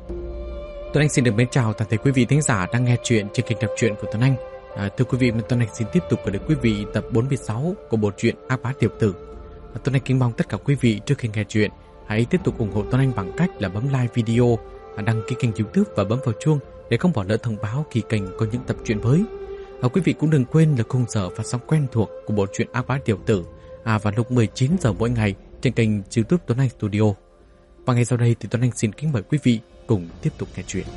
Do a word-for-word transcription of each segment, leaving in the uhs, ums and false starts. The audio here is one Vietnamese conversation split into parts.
Tuấn Anh xin được mến chào toàn thể quý vị thính giả đang nghe chuyện trên kênh đọc truyện của Tuấn Anh. À, thưa quý vị, Tuấn Anh xin tiếp tục gửi đến quý vị tập bốn mươi sáu của bộ truyện Ác Bá Tiểu Tử. À, Tuấn Anh kính mong tất cả quý vị trước khi nghe chuyện hãy tiếp tục ủng hộ Tuấn Anh bằng cách là bấm like video, à, đăng ký kênh YouTube và bấm vào chuông để không bỏ lỡ thông báo khi kênh có những tập truyện mới. À, quý vị cũng đừng quên là khung giờ phát sóng quen thuộc của bộ truyện Ác Bá Tiểu Tử à, vào lúc mười chín giờ mỗi ngày trên kênh YouTube Tuấn Anh Studio. Và ngay sau đây thì Tuấn Anh xin kính mời quý vị cùng tiếp tục nghe chuyện.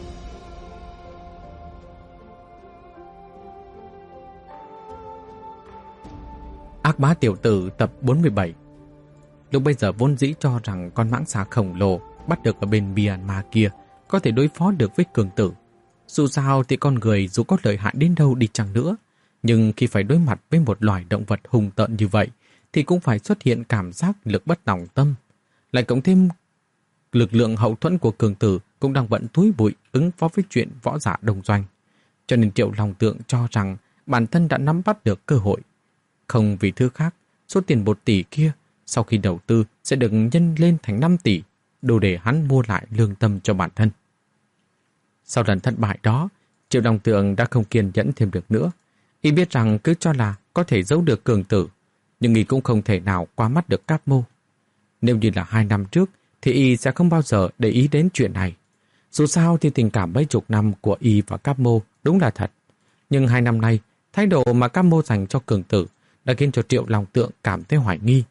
Ác Bá Tiểu Tử tập bốn mươi bảy. Lúc bây giờ vốn dĩ cho rằng con mãng xà khổng lồ bắt được ở bên Myanmar kia có thể đối phó được với cường tử. Dù sao thì con người dù có lợi hại đến đâu đi chăng nữa, nhưng khi phải đối mặt với một loài động vật hung tợn như vậy thì cũng phải xuất hiện cảm giác lực bất tòng tâm. Lại cộng thêm lực lượng hậu thuẫn của cường tử cũng đang bận túi bụi ứng phó với chuyện võ giả đồng doanh. Cho nên Triệu Long Tượng cho rằng bản thân đã nắm bắt được cơ hội. Không vì thứ khác, số tiền một tỷ kia sau khi đầu tư sẽ được nhân lên thành năm tỷ, đủ để hắn mua lại lương tâm cho bản thân. Sau lần thất bại đó, Triệu Long Tượng đã không kiên nhẫn thêm được nữa. Y biết rằng cứ cho là có thể giấu được cường tử, nhưng Y cũng không thể nào qua mắt được Cáp Mô. Nếu như là hai năm trước, thì Y sẽ không bao giờ để ý đến chuyện này. Dù sao thì tình cảm mấy chục năm của Y và Cáp Mô đúng là thật. Nhưng hai năm nay, thái độ mà Cáp Mô dành cho cường tử đã khiến cho Triệu Long Tượng cảm thấy hoài nghi.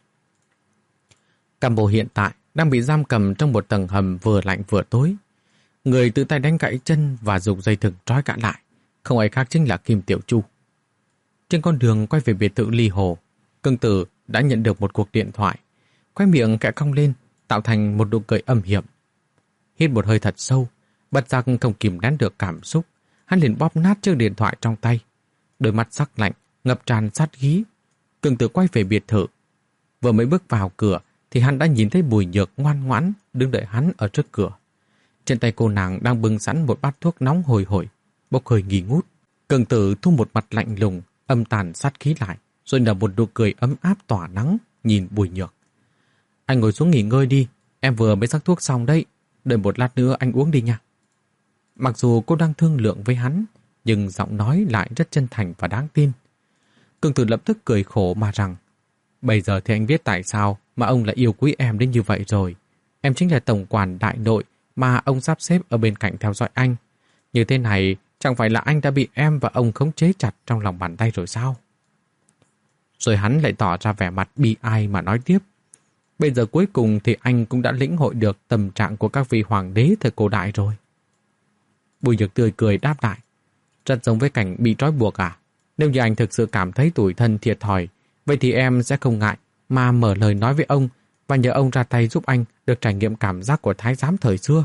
Cáp Mô hiện tại đang bị giam cầm trong một tầng hầm vừa lạnh vừa tối. Người tự tay đánh gãy chân và dùng dây thừng trói cả lại, không ai khác chính là Kim Tiểu Chu. Trên con đường quay về biệt thự Ly Hồ, cường tử đã nhận được một cuộc điện thoại. Khóe miệng kẽ cong lên, tạo thành một nụ cười âm hiểm. Hít một hơi thật sâu, bất giác không kìm nén được cảm xúc, hắn liền bóp nát chiếc điện thoại trong tay. Đôi mắt sắc lạnh, ngập tràn sát khí. Cường tử quay về biệt thự. Vừa mới bước vào cửa thì hắn đã nhìn thấy Bùi Nhược ngoan ngoãn đứng đợi hắn ở trước cửa. Trên tay cô nàng đang bưng sẵn một bát thuốc nóng hhồi hổi, bốc hơi nghi ngút. Cường tử thu một mặt lạnh lùng, âm tàn sát khí lại, rồi nở một nụ cười ấm áp tỏa nắng nhìn Bùi Nhược. Anh ngồi xuống nghỉ ngơi đi, em vừa mới sắc thuốc xong đấy, đợi một lát nữa anh uống đi nha. Mặc dù cô đang thương lượng với hắn, nhưng giọng nói lại rất chân thành và đáng tin. Cường tử lập tức cười khổ mà rằng, bây giờ thì anh biết tại sao mà ông lại yêu quý em đến như vậy rồi. Em chính là tổng quản đại nội mà ông sắp xếp ở bên cạnh theo dõi anh. Như thế này, chẳng phải là anh đã bị em và ông khống chế chặt trong lòng bàn tay rồi sao? Rồi hắn lại tỏ ra vẻ mặt bi ai mà nói tiếp. Bây giờ cuối cùng thì anh cũng đã lĩnh hội được tâm trạng của các vị hoàng đế thời cổ đại rồi. Bùi Nhược tươi cười đáp lại. Rất giống với cảnh bị trói buộc à? Nếu như anh thực sự cảm thấy tủi thân thiệt thòi, vậy thì em sẽ không ngại mà mở lời nói với ông và nhờ ông ra tay giúp anh được trải nghiệm cảm giác của thái giám thời xưa.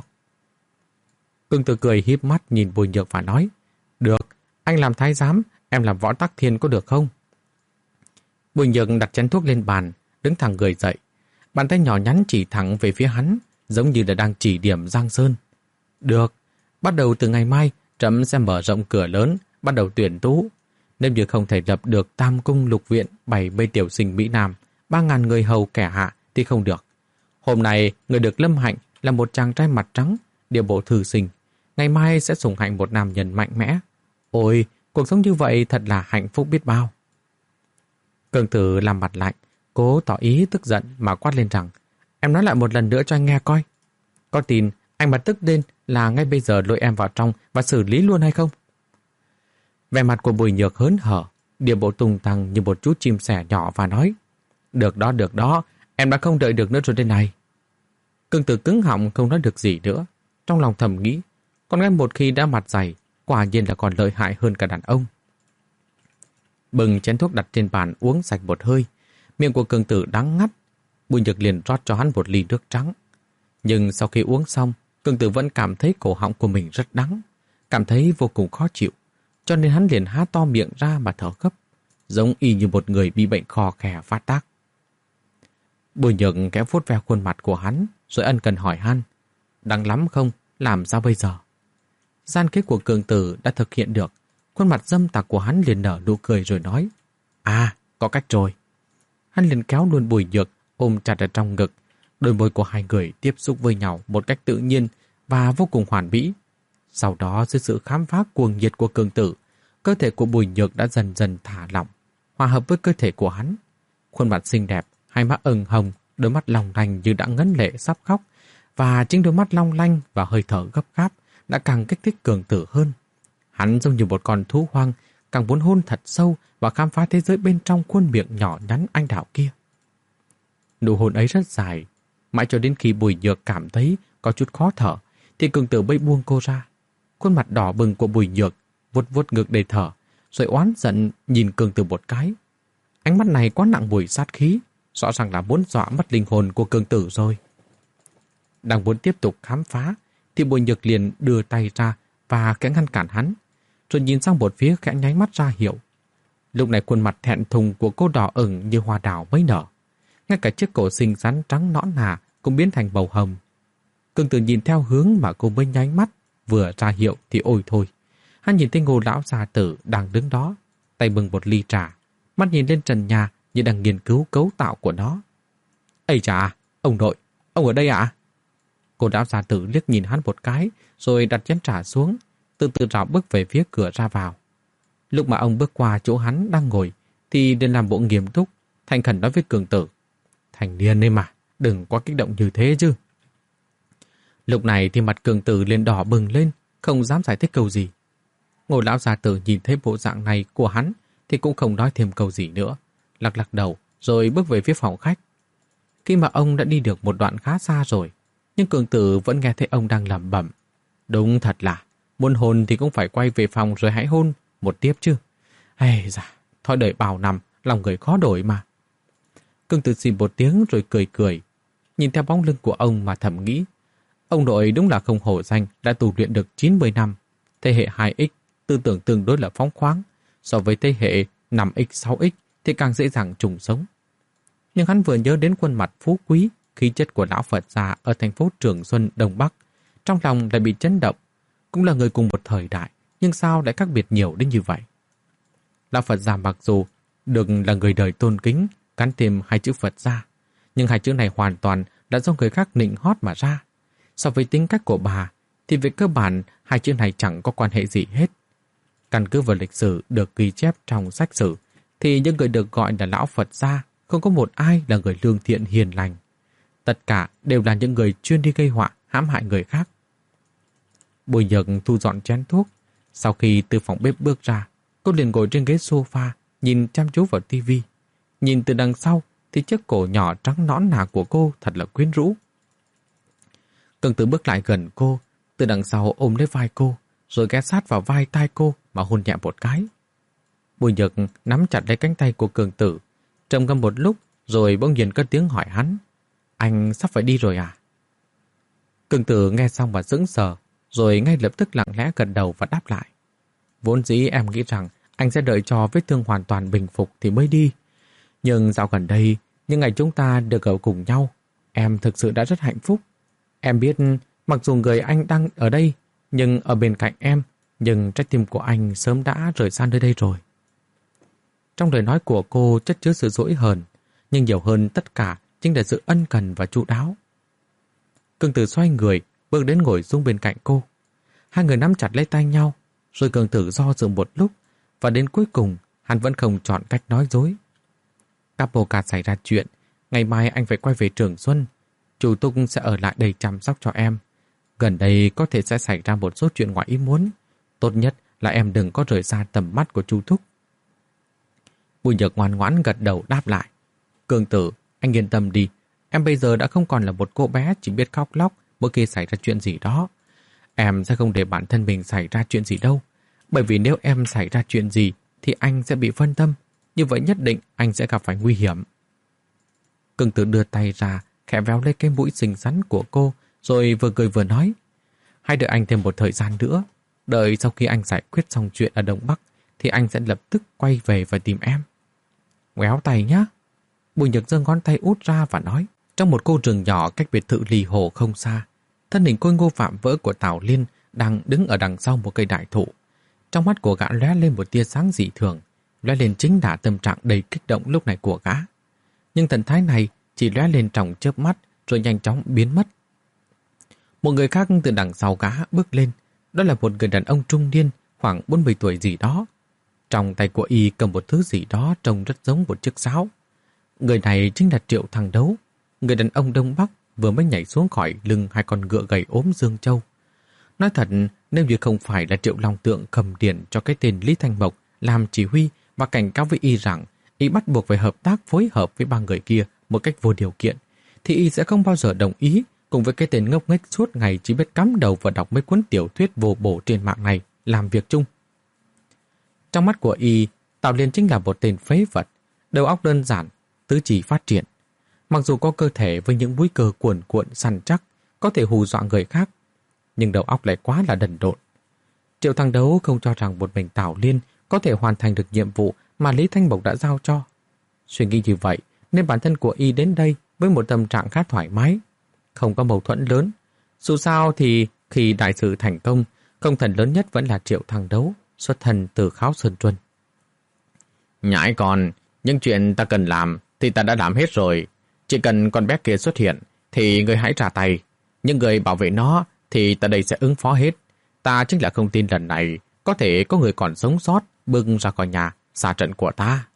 Cường tử cười híp mắt nhìn Bùi Nhược và nói, được, anh làm thái giám, em làm Võ Tắc Thiên có được không? Bùi Nhược đặt chén thuốc lên bàn, đứng thẳng người dậy. Bàn tay nhỏ nhắn chỉ thẳng về phía hắn, giống như là đang chỉ điểm Giang Sơn. Được, bắt đầu từ ngày mai, trẫm sẽ mở rộng cửa lớn, bắt đầu tuyển tú. Nếu như không thể lập được tam cung lục viện, bảy mươi tiểu sinh Mỹ Nam, ba ngàn người hầu kẻ hạ thì không được. Hôm nay, người được lâm hạnh là một chàng trai mặt trắng, địa bộ thư sinh. Ngày mai sẽ sủng hạnh một nam nhân mạnh mẽ. Ôi, cuộc sống như vậy thật là hạnh phúc biết bao. Cường tử làm mặt lạnh, cố tỏ ý tức giận mà quát lên rằng, em nói lại một lần nữa cho anh nghe coi. Có tin anh mà tức lên là ngay bây giờ lôi em vào trong và xử lý luôn hay không? Vẻ mặt của Bùi Nhược hớn hở, địa bộ tung tăng như một chú chim sẻ nhỏ và nói, được đó, được đó, em đã không đợi được nữa rồi đây này. Cường tử cứng họng không nói được gì nữa. Trong lòng thầm nghĩ, con gái một khi đã mặt dày, quả nhiên là còn lợi hại hơn cả đàn ông. Bừng chén thuốc đặt trên bàn uống sạch một hơi. Miệng của cường tử đắng ngắt. Bùi Nhược liền rót cho hắn một ly nước trắng. Nhưng sau khi uống xong, cường tử vẫn cảm thấy cổ họng của mình rất đắng, cảm thấy vô cùng khó chịu, cho nên hắn liền há to miệng ra mà thở gấp, giống y như một người bị bệnh khò khè phát tác. Bùi Nhược kéo vuốt ve khuôn mặt của hắn, rồi ân cần hỏi han, đắng lắm không, làm sao bây giờ? Gian kế của cường tử đã thực hiện được. Khuôn mặt dâm tặc của hắn liền nở nụ cười rồi nói, à, có cách rồi. Hắn liền kéo luôn Bùi Nhược ôm chặt ở trong ngực. Đôi môi của hai người tiếp xúc với nhau một cách tự nhiên và vô cùng hoàn mỹ. Sau đó dưới sự khám phá cuồng nhiệt của Cường Tử, cơ thể của Bùi Nhược đã dần dần thả lỏng, hòa hợp với cơ thể của hắn. Khuôn mặt xinh đẹp, hai má ửng hồng, đôi mắt long lanh như đã ngấn lệ sắp khóc, và chính đôi mắt long lanh và hơi thở gấp gáp đã càng kích thích Cường Tử hơn. Hắn giống như một con thú hoang, càng muốn hôn thật sâu và khám phá thế giới bên trong khuôn miệng nhỏ nhắn anh đào kia. Nụ hôn ấy rất dài, mãi cho đến khi Bùi Nhược cảm thấy có chút khó thở, thì Cường Tử mới buông cô ra. Khuôn mặt đỏ bừng của Bùi Nhược vuốt vuốt ngực để thở, rồi oán giận nhìn Cường Tử một cái. Ánh mắt này quá nặng mùi sát khí, rõ ràng là muốn dọa mất linh hồn của Cường Tử rồi. Đang muốn tiếp tục khám phá, thì Bùi Nhược liền đưa tay ra và khẽ ngăn cản hắn, rồi nhìn sang một phía khẽ nháy mắt ra hiệu. Lúc này khuôn mặt thẹn thùng của cô đỏ ửng như hoa đào mới nở. Ngay cả chiếc cổ xinh xắn trắng nõn nà cũng biến thành màu hồng. Cường Tử nhìn theo hướng mà cô mới nháy mắt, vừa ra hiệu thì ôi thôi. Hắn nhìn thấy Ngô lão gia tử đang đứng đó, tay bưng một ly trà, mắt nhìn lên trần nhà như đang nghiên cứu cấu tạo của nó. Ây chà, ông nội, ông ở đây ạ? À? Cô lão gia tử liếc nhìn hắn một cái, rồi đặt chén trà xuống, từ từ rảo bước về phía cửa ra vào. Lúc mà ông bước qua chỗ hắn đang ngồi, thì liền làm bộ nghiêm túc, thành khẩn nói với Cường Tử. Thành niên ấy mà, đừng quá kích động như thế chứ. Lúc này thì mặt Cường Tử liền đỏ bừng lên, không dám giải thích câu gì. Ngô lão gia tử nhìn thấy bộ dạng này của hắn thì cũng không nói thêm câu gì nữa, lắc lắc đầu rồi bước về phía phòng khách. Khi mà ông đã đi được một đoạn khá xa rồi, nhưng Cường Tử vẫn nghe thấy ông đang lẩm bẩm. Đúng thật là, muốn hôn thì cũng phải quay về phòng rồi hãy hôn một tiếp chứ. Ây da, thôi đợi bao năm, lòng người khó đổi mà. Cường Tử xì một tiếng rồi cười cười, nhìn theo bóng lưng của ông mà thầm nghĩ. Ông nội đúng là không hổ danh đã tu luyện được chín mươi năm. Thế hệ hai x, tư tưởng tương đối là phóng khoáng. So với thế hệ năm x, sáu x thì càng dễ dàng trùng sống. Nhưng hắn vừa nhớ đến khuôn mặt phú quý, khí chất của lão Phật già ở thành phố Trường Xuân, Đông Bắc. Trong lòng lại bị chấn động. Cũng là người cùng một thời đại, nhưng sao lại khác biệt nhiều đến như vậy? Lão Phật già mặc dù được là người đời tôn kính, gắn thêm hai chữ Phật gia, nhưng hai chữ này hoàn toàn đã do người khác nịnh hót mà ra. So với tính cách của bà, thì về cơ bản hai chữ này chẳng có quan hệ gì hết. Căn cứ vào lịch sử được ghi chép trong sách sử, thì những người được gọi là lão Phật gia không có một ai là người lương thiện hiền lành. Tất cả đều là những người chuyên đi gây họa, hãm hại người khác. Bùi Nhược thu dọn chén thuốc. Sau khi từ phòng bếp bước ra, cô liền ngồi trên ghế sofa, nhìn chăm chú vào tivi. Nhìn từ đằng sau thì chiếc cổ nhỏ trắng nõn nà của cô thật là quyến rũ. Cường Tử bước lại gần cô, từ đằng sau ôm lấy vai cô, rồi ghé sát vào vai tai cô mà hôn nhẹ một cái. Bùi Nhược nắm chặt lấy cánh tay của Cường Tử, trầm ngâm một lúc, rồi bỗng nhiên cất tiếng hỏi hắn. Anh sắp phải đi rồi à? Cường Tử nghe xong và sững sờ, rồi ngay lập tức lặng lẽ gật đầu và đáp lại. Vốn dĩ em nghĩ rằng anh sẽ đợi cho vết thương hoàn toàn bình phục thì mới đi. Nhưng dạo gần đây, những ngày chúng ta được ở cùng nhau, em thực sự đã rất hạnh phúc. Em biết, mặc dù người anh đang ở đây, nhưng ở bên cạnh em, nhưng trái tim của anh sớm đã rời xa nơi đây rồi. Trong lời nói của cô chất chứa sự dỗi hờn, nhưng nhiều hơn tất cả chính là sự ân cần và chu đáo. Cường Tử xoay người, bước đến ngồi xuống bên cạnh cô. Hai người nắm chặt lấy tay nhau, rồi Cường Tử do dự một lúc, và đến cuối cùng, hắn vẫn không chọn cách nói dối. Capoca xảy ra chuyện, ngày mai anh phải quay về Trường Xuân. Chủ Túc sẽ ở lại đây chăm sóc cho em. Gần đây có thể sẽ xảy ra một số chuyện ngoài ý muốn. Tốt nhất là em đừng có rời xa tầm mắt của chú Thúc. Bùi Nhược ngoan ngoãn gật đầu đáp lại. Cường Tử, anh yên tâm đi. Em bây giờ đã không còn là một cô bé chỉ biết khóc lóc mỗi khi xảy ra chuyện gì đó. Em sẽ không để bản thân mình xảy ra chuyện gì đâu. Bởi vì nếu em xảy ra chuyện gì thì anh sẽ bị phân tâm. Như vậy nhất định anh sẽ gặp phải nguy hiểm. Cường Tử đưa tay ra, khẽ véo lấy cái mũi xinh xắn của cô, rồi vừa cười vừa nói. Hãy đợi anh thêm một thời gian nữa. Đợi sau khi anh giải quyết xong chuyện ở Đông Bắc, thì anh sẽ lập tức quay về và tìm em. Ngoéo tay nhá. Bùi Nhược giơ ngón tay út ra và nói. Trong một khu rừng nhỏ cách biệt thự Lì Hồ không xa, thân hình khôi ngô vạm vỡ của Tào Liên đang đứng ở đằng sau một cây đại thụ. Trong mắt của gã lóe lên một tia sáng dị thường, lóe lên chính là tâm trạng đầy kích động lúc này của gã. Nhưng thần thái này chỉ lóe lên trong chớp mắt rồi nhanh chóng biến mất. Một người khác từ đằng sau gã bước lên. Đó là một người đàn ông trung niên, khoảng bốn mươi tuổi gì đó. Trong tay của y cầm một thứ gì đó trông rất giống một chiếc sáo. Người này chính là Triệu Thăng Đấu, người đàn ông Đông Bắc vừa mới nhảy xuống khỏi lưng hai con ngựa gầy ốm Dương Châu. Nói thật, nếu như không phải là Triệu Long Tượng cầm điện cho cái tên Lý Thanh Mộc làm chỉ huy và cảnh cáo với y rằng y bắt buộc phải hợp tác phối hợp với ba người kia một cách vô điều kiện, thì y sẽ không bao giờ đồng ý cùng với cái tên ngốc nghếch suốt ngày chỉ biết cắm đầu và đọc mấy cuốn tiểu thuyết vô bổ trên mạng này làm việc chung. Trong mắt của y, Tào Liên chính là một tên phế vật, đầu óc đơn giản, tứ chi phát triển. Mặc dù có cơ thể với những múi cơ cuồn cuộn săn chắc, có thể hù dọa người khác, nhưng đầu óc lại quá là đần độn. Triệu Thăng Đấu không cho rằng một mình Tào Liên có thể hoàn thành được nhiệm vụ mà Lý Thanh Mộc đã giao cho. Suy nghĩ như vậy, nên bản thân của y đến đây với một tâm trạng khá thoải mái, không có mâu thuẫn lớn. Dù sao thì khi đại sự thành công, công thần lớn nhất vẫn là Triệu Thăng Đấu, xuất thân từ Kháo Sơn Truân. Nhãi con, những chuyện ta cần làm thì ta đã làm hết rồi. Chỉ cần con bé kia xuất hiện thì người hãy ra tay. Những người bảo vệ nó thì ta đây sẽ ứng phó hết. Ta chính là không tin lần này có thể có người còn sống sót bưng ra khỏi nhà xa trận của ta.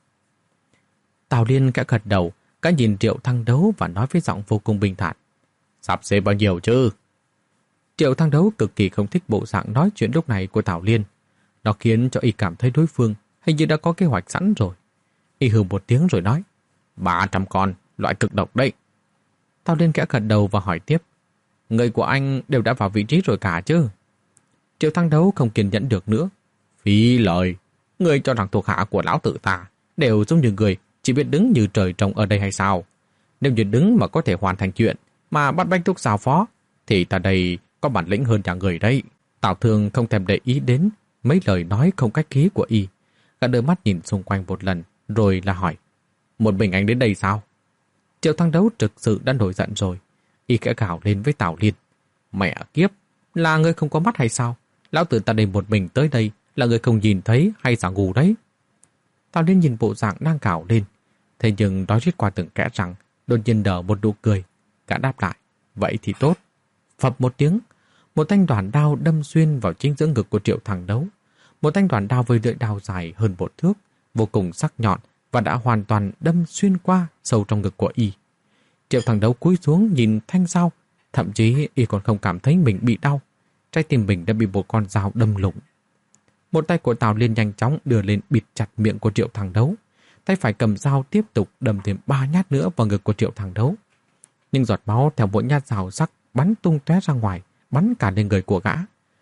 Tào Liên kẽ gật đầu, cả nhìn Triệu Thăng Đấu và nói với giọng vô cùng bình thản. Sắp xếp bao nhiêu chứ? Triệu Thăng Đấu cực kỳ không thích bộ dạng nói chuyện lúc này của Tào Liên. Nó khiến cho y cảm thấy đối phương hình như đã có kế hoạch sẵn rồi. Y hừ một tiếng rồi nói, ba trăm con, loại cực độc đấy. Tào Liên kẽ gật đầu và hỏi tiếp, người của anh đều đã vào vị trí rồi cả chứ? Triệu Thăng Đấu không kiên nhẫn được nữa. Phí lời, người cho rằng thuộc hạ của lão tự ta đều giống như người chỉ biết đứng như trời trồng ở đây hay sao? Nếu như đứng mà có thể hoàn thành chuyện mà bắt bách thúc giao phó, thì ta đây có bản lĩnh hơn cả người đấy. Tào Thương không thèm để ý đến mấy lời nói không cách khí của y. Gã đưa mắt nhìn xung quanh một lần, rồi là hỏi, một mình anh đến đây sao? Triệu Thăng Đấu thực sự đã nổi giận rồi. Y kẽ gào lên với Tào Liên, mẹ kiếp, là người không có mắt hay sao? Lão tử ta đây một mình tới đây là người không nhìn thấy hay giả ngu đấy? Tào Liên nhìn bộ dạng đang gào lên, thế nhưng nói riết qua từng kẽ răng, đột nhiên nở một nụ cười. Gã đáp lại, vậy thì tốt. Phập một tiếng, một thanh đoàn đao đâm xuyên vào chính giữa ngực của Triệu Thăng Đấu. Một thanh đoàn đao với lưỡi đao dài hơn một thước, vô cùng sắc nhọn và đã hoàn toàn đâm xuyên qua sâu trong ngực của y. Triệu Thăng Đấu cúi xuống nhìn thanh dao, thậm chí y còn không cảm thấy mình bị đau. Trái tim mình đã bị một con dao đâm lủng. Một tay của Tào Liên nhanh chóng đưa lên bịt chặt miệng của Triệu Thăng Đấu. Tay phải cầm dao tiếp tục đâm thêm ba nhát nữa vào ngực của Triệu Thăng Đấu. Nhưng giọt máu theo mỗi nhát dao sắc bắn tung tóe ra ngoài, bắn cả lên người của gã.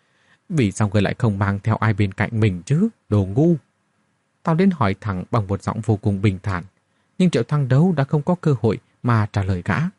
Vì sao người lại không mang theo ai bên cạnh mình chứ, đồ ngu? Tào Liên hỏi thẳng bằng một giọng vô cùng bình thản, nhưng Triệu Thăng Đấu đã không có cơ hội mà trả lời gã.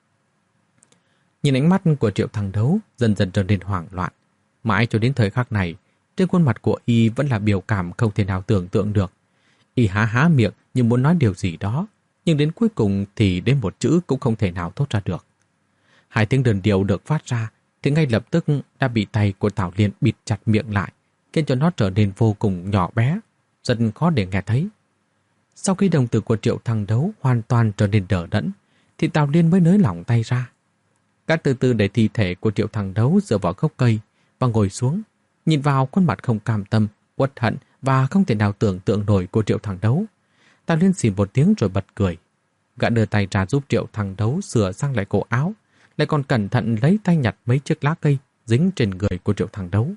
Nhìn ánh mắt của Triệu Thăng Đấu dần dần trở nên hoảng loạn. Mãi cho đến thời khắc này, trên khuôn mặt của y vẫn là biểu cảm không thể nào tưởng tượng được. Y há há miệng như muốn nói điều gì đó, nhưng đến cuối cùng thì đến một chữ cũng không thể nào thốt ra được. Hai tiếng đơn điệu được phát ra thì ngay lập tức đã bị tay của Tào Liên bịt chặt miệng lại, khiến cho nó trở nên vô cùng nhỏ bé, rất khó để nghe thấy. Sau khi đồng tử của Triệu Thăng Đấu hoàn toàn trở nên đờ đẫn, thì Tào Liên mới nới lỏng tay ra. Gã từ từ để thi thể của Triệu Thăng Đấu dựa vào gốc cây và ngồi xuống, nhìn vào khuôn mặt không cam tâm, uất hận và không thể nào tưởng tượng nổi của Triệu Thăng Đấu. Tào Liên xì một tiếng rồi bật cười. Gã đưa tay ra giúp Triệu Thăng Đấu sửa sang lại cổ áo, lại còn cẩn thận lấy tay nhặt mấy chiếc lá cây dính trên người của Triệu Thăng Đấu.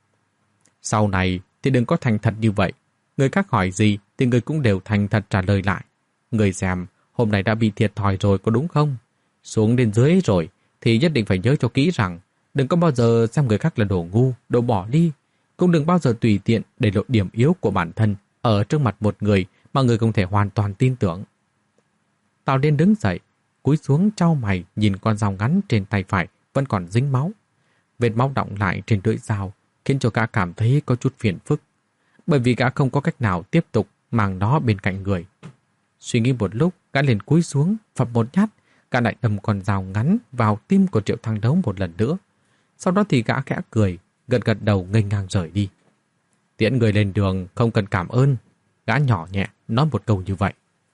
Sau này thì đừng có thành thật như vậy. Người khác hỏi gì thì người cũng đều thành thật trả lời lại. Người xem, hôm nay đã bị thiệt thòi rồi có đúng không? Xuống đến dưới rồi thì nhất định phải nhớ cho kỹ rằng đừng có bao giờ xem người khác là đồ ngu, đồ bỏ đi. Cũng đừng bao giờ tùy tiện để lộ điểm yếu của bản thân ở trước mặt một người mà người không thể hoàn toàn tin tưởng. Tào Liên đứng dậy, cúi xuống chau mày nhìn con dao ngắn trên tay phải vẫn còn dính máu. Vết máu đọng lại trên lưỡi dao khiến cho gã cảm thấy có chút phiền phức, bởi vì gã không có cách nào tiếp tục mang nó bên cạnh người. Suy nghĩ một lúc, gã liền cúi xuống, phập một nhát, gã lại đâm con dao ngắn vào tim của Triệu Thăng Đấu một lần nữa. Sau đó thì gã khẽ cười, gật gật đầu nghênh ngang rời đi. Tiễn người lên đường không cần cảm ơn, gã nhỏ nhẹ nói một câu như vậy.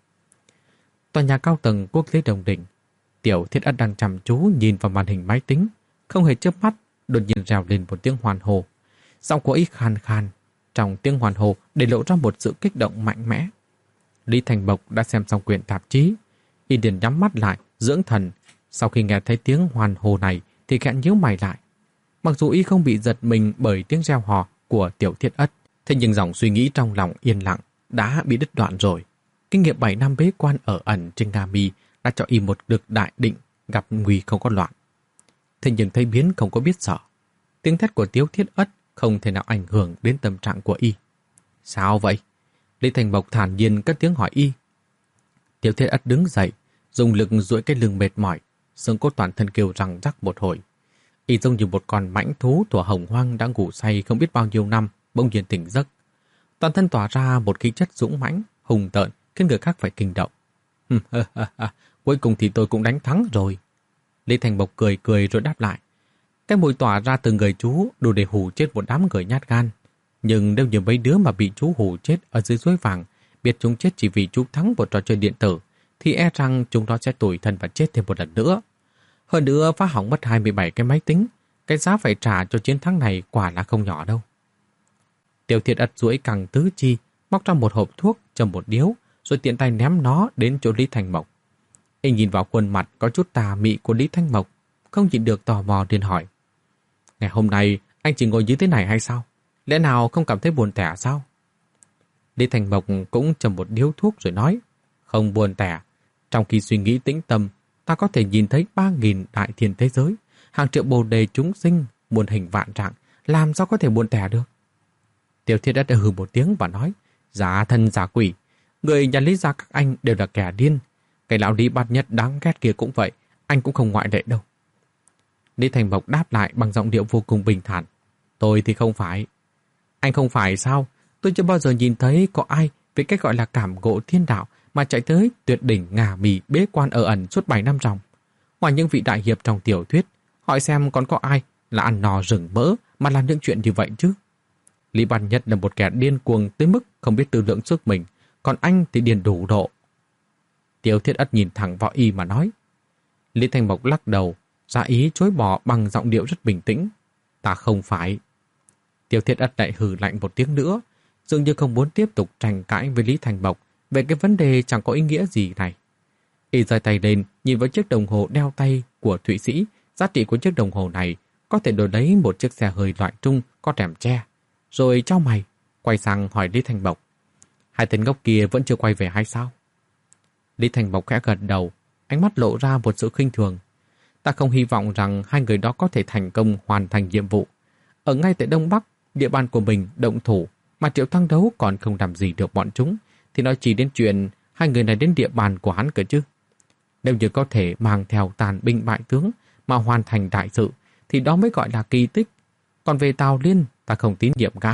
Tòa nhà cao tầng Quốc tế Đồng Đỉnh, Tiểu Thiết Ất đang chăm chú nhìn vào màn hình máy tính, không hề chớp mắt đột nhiên reo lên một tiếng hoan hô. Giọng của y khan khan, trong tiếng hoan hô để lộ ra một sự kích động mạnh mẽ. Lý Thành Bộc đã xem xong quyển tạp chí, y liền nhắm mắt lại, dưỡng thần. Sau khi nghe thấy tiếng hoan hô này thì khẽ nhíu mày lại. Mặc dù y không bị giật mình bởi tiếng reo hò của Tiểu Thiết Ất, thế nhưng dòng suy nghĩ trong lòng yên lặng đã bị đứt đoạn rồi. Kinh nghiệm bảy năm bế quan ở ẩn trên Nga Mi đã cho y một lực đại định, gặp nguy không có loạn. Thế nhưng thấy biến không có biết sợ. Tiếng thét của Tiểu Thiết Ất không thể nào ảnh hưởng đến tâm trạng của y. Sao vậy? Lý Thành Bộc thản nhiên cất tiếng hỏi y. Tiểu Thiết Ất đứng dậy, dùng lực duỗi cái lưng mệt mỏi, xương cốt toàn thân kêu răng rắc một hồi. Y giống như một con mãnh thú thuở hồng hoang đã ngủ say không biết bao nhiêu năm, bỗng nhiên tỉnh giấc. Toàn thân tỏa ra một khí chất dũng mãnh, hùng tợn, khiến người khác phải kinh động. Cuối cùng thì tôi cũng đánh thắng rồi. Lý Thành Bộc cười cười rồi đáp lại. Cái mùi tỏa ra từ người chú đủ để hù chết một đám người nhát gan. Nhưng nếu như mấy đứa mà bị chú hù chết ở dưới suối vàng, biết chúng chết chỉ vì chú thắng một trò chơi điện tử, thì e rằng chúng nó sẽ tủi thân và chết thêm một lần nữa. Hơn nữa phá hỏng mất hai mươi bảy cái máy tính, cái giá phải trả cho chiến thắng này quả là không nhỏ đâu. Tiểu Thiết Ất duỗi cẳng tứ chi, móc ra một hộp thuốc, châm một điếu, rồi tiện tay ném nó đến chỗ Lý Thành Mộc. Y nhìn vào khuôn mặt có chút tà mị của Lý Thành Mộc, không nhịn được tò mò liền hỏi. Ngày hôm nay anh chỉ ngồi như thế này hay sao? Lẽ nào không cảm thấy buồn tẻ sao? Lý Thành Mộc cũng châm một điếu thuốc rồi nói. Không buồn tẻ. Trong khi suy nghĩ tĩnh tâm, ta có thể nhìn thấy ba nghìn đại thiên thế giới, hàng triệu bồ đề chúng sinh, muôn hình vạn trạng, làm sao có thể buồn tẻ được? Tiểu Thiết Ất đã hừ một tiếng và nói. Giả thân giả quỷ, người nhà Lý gia các anh đều là kẻ điên. Cái lão Lý Bát Nhất đáng ghét kia cũng vậy, anh cũng không ngoại lệ đâu. Lý Thành Mộc đáp lại bằng giọng điệu vô cùng bình thản. Tôi thì không phải. Anh không phải sao? Tôi chưa bao giờ nhìn thấy có ai với cách gọi là cảm ngộ thiên đạo mà chạy tới tuyệt đỉnh Ngà Mì bế quan ở ẩn suốt bảy năm ròng. Ngoài những vị đại hiệp trong tiểu thuyết, hỏi xem còn có ai là ăn no rừng mỡ mà làm những chuyện như vậy chứ? Lý Bát Nhất là một kẻ điên cuồng tới mức không biết tự lượng sức mình, còn anh thì điên đủ độ. Tiểu Thiết Ất nhìn thẳng vào y mà nói. Lý Thành Mộc lắc đầu, ra ý chối bỏ bằng giọng điệu rất bình tĩnh. Ta không phải. Tiểu Thiết Ất lại hừ lạnh một tiếng nữa, dường như không muốn tiếp tục tranh cãi với Lý Thành Mộc về cái vấn đề chẳng có ý nghĩa gì này. Y giơ tay lên, nhìn vào chiếc đồng hồ đeo tay của Thụy Sĩ. Giá trị của chiếc đồng hồ này có thể đổi lấy một chiếc xe hơi loại trung có rèm che. Rồi chau mày, quay sang hỏi Lý Thành Mộc. Hai tên ngốc kia vẫn chưa quay về hay sao? Lý Thành Mộc khẽ gật đầu, ánh mắt lộ ra một sự khinh thường. Ta không hy vọng rằng hai người đó có thể thành công hoàn thành nhiệm vụ. Ở ngay tại Đông Bắc, địa bàn của mình động thủ, mà Triệu Thăng Đấu còn không làm gì được bọn chúng, thì nói chỉ đến chuyện hai người này đến địa bàn của hắn cơ chứ. Nếu như có thể mang theo tàn binh bại tướng mà hoàn thành đại sự, thì đó mới gọi là kỳ tích. Còn về Tào Liên, ta không tín nhiệm gã.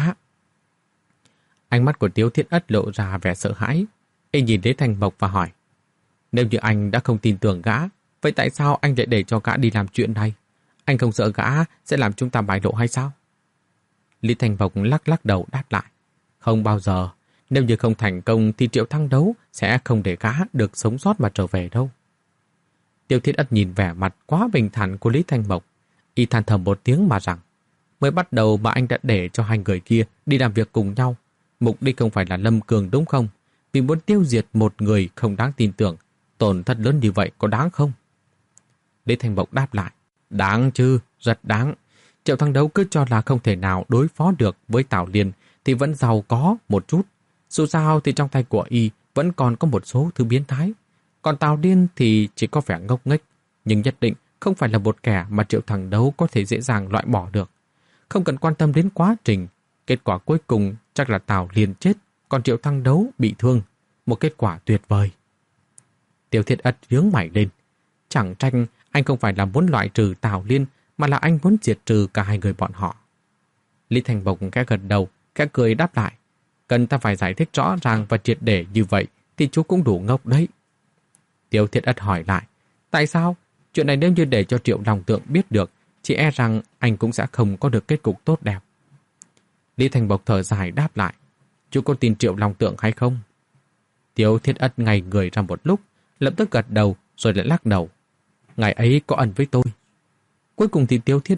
Ánh mắt của Tiếu Thiết Ất lộ ra vẻ sợ hãi. Y nhìn Lý Thành Mộc và hỏi. Nếu như anh đã không tin tưởng gã, vậy tại sao anh lại để cho gã đi làm chuyện này? Anh không sợ gã sẽ làm chúng ta bại lộ hay sao? Lý Thành Mộc lắc lắc đầu đáp lại. Không bao giờ. Nếu như không thành công thì Triệu Thăng Đấu sẽ không để gã được sống sót mà trở về đâu. Tiêu Thiết Ất nhìn vẻ mặt quá bình thản của Lý Thành Mộc. Y than thầm một tiếng mà rằng, mới bắt đầu mà anh đã để cho hai người kia đi làm việc cùng nhau. Mục đích không phải là Lâm Cường đúng không? Vì muốn tiêu diệt một người không đáng tin tưởng, tổn thất lớn như vậy có đáng không? Lý Thành Mộc đáp lại, đáng chứ, rất đáng. Triệu Thăng Đấu cứ cho là không thể nào đối phó được với Tào Liên thì vẫn giàu có một chút. Dù sao thì trong tay của y vẫn còn có một số thứ biến thái. Còn Tào Liên thì chỉ có vẻ ngốc nghếch, nhưng nhất định không phải là một kẻ mà Triệu Thăng Đấu có thể dễ dàng loại bỏ được. Không cần quan tâm đến quá trình, kết quả cuối cùng chắc là Tào Liên chết, còn Triệu Thăng Đấu bị thương. Một kết quả tuyệt vời. Tiêu Thiết Ất nhướng mày lên. Chẳng tranh anh không phải là muốn loại trừ Tào Liên, mà là anh muốn diệt trừ cả hai người bọn họ. Lý Thành Mộc khẽ gật đầu, khẽ cười đáp lại. Cần ta phải giải thích rõ ràng và triệt để như vậy thì chú cũng đủ ngốc đấy. Tiêu Thiết Ất hỏi lại. Tại sao? Chuyện này nếu như để cho Triệu Long Tượng biết được, chỉ e rằng anh cũng sẽ không có được kết cục tốt đẹp. Lý Thành Mộc thở dài đáp lại. Chú có tin Triệu Long Tượng hay không? Tiêu Thiết Ất ngây người ra một lúc, lập tức gật đầu rồi lại lắc đầu. Ngày ấy có ẩn với tôi. Cuối cùng thì Tiêu Thiết Ất chỉ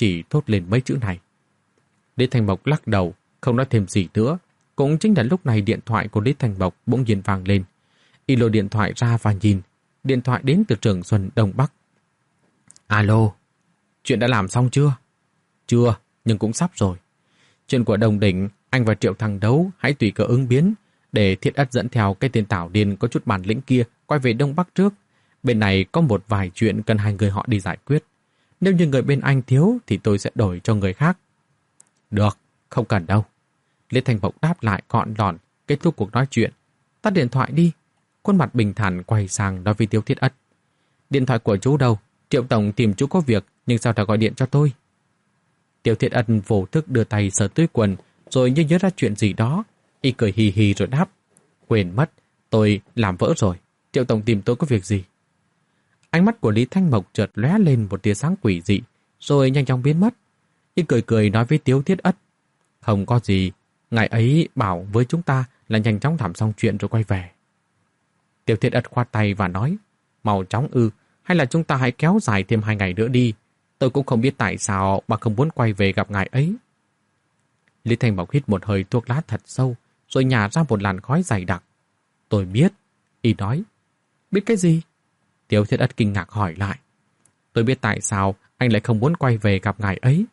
chỉ thốt lên mấy chữ này. Lý Thành Mộc lắc đầu, không nói thêm gì nữa. Cũng chính là lúc này điện thoại của Lý Thành Mộc bỗng nhiên vang lên. Y lôi điện thoại ra và nhìn. Điện thoại đến từ Trường Xuân Đông Bắc. Alo, chuyện đã làm xong chưa? Chưa, nhưng cũng sắp rồi. Chuyện của Đồng Đỉnh, anh và Triệu Thăng đấu, hãy tùy cơ ứng biến, để Thiết Ất dẫn theo cái tên Tảo Điên có chút bản lĩnh kia quay về Đông Bắc trước. Bên này có một vài chuyện cần hai người họ đi giải quyết. Nếu như người bên anh thiếu thì tôi sẽ đổi cho người khác. Được, không cần đâu. Lê Thành Mộc đáp lại gọn lọn, kết thúc cuộc nói chuyện. Tắt điện thoại đi. Khuôn mặt bình thản quay sang nói với Tiêu Thiết Ất. Điện thoại của chú đâu? Triệu Tổng tìm chú có việc, nhưng sao đã gọi điện cho tôi? Tiêu Thiết Ất vô thức đưa tay sờ túi quần, rồi như nhớ ra chuyện gì đó. Y cười hì hì rồi đáp. Quên mất, tôi làm vỡ rồi. Triệu Tổng tìm tôi có việc gì? Ánh mắt của Lý Thanh Mộc chợt lóe lên một tia sáng quỷ dị, rồi nhanh chóng biến mất. Y cười cười nói với Tiêu Thiết Ất. Không có gì, ngài ấy bảo với chúng ta là nhanh chóng làm xong chuyện rồi quay về. Tiêu Thiết Ất khoát tay và nói, mau chóng ư, hay là chúng ta hãy kéo dài thêm hai ngày nữa đi. Tôi cũng không biết tại sao mà không muốn quay về gặp ngài ấy. Lý Thanh Mộc hít một hơi thuốc lá thật sâu, rồi nhả ra một làn khói dày đặc. Tôi biết, y nói. Biết cái gì? Tiêu Thiết Ất kinh ngạc hỏi lại. Tôi biết tại sao anh lại không muốn quay về gặp ngài ấy.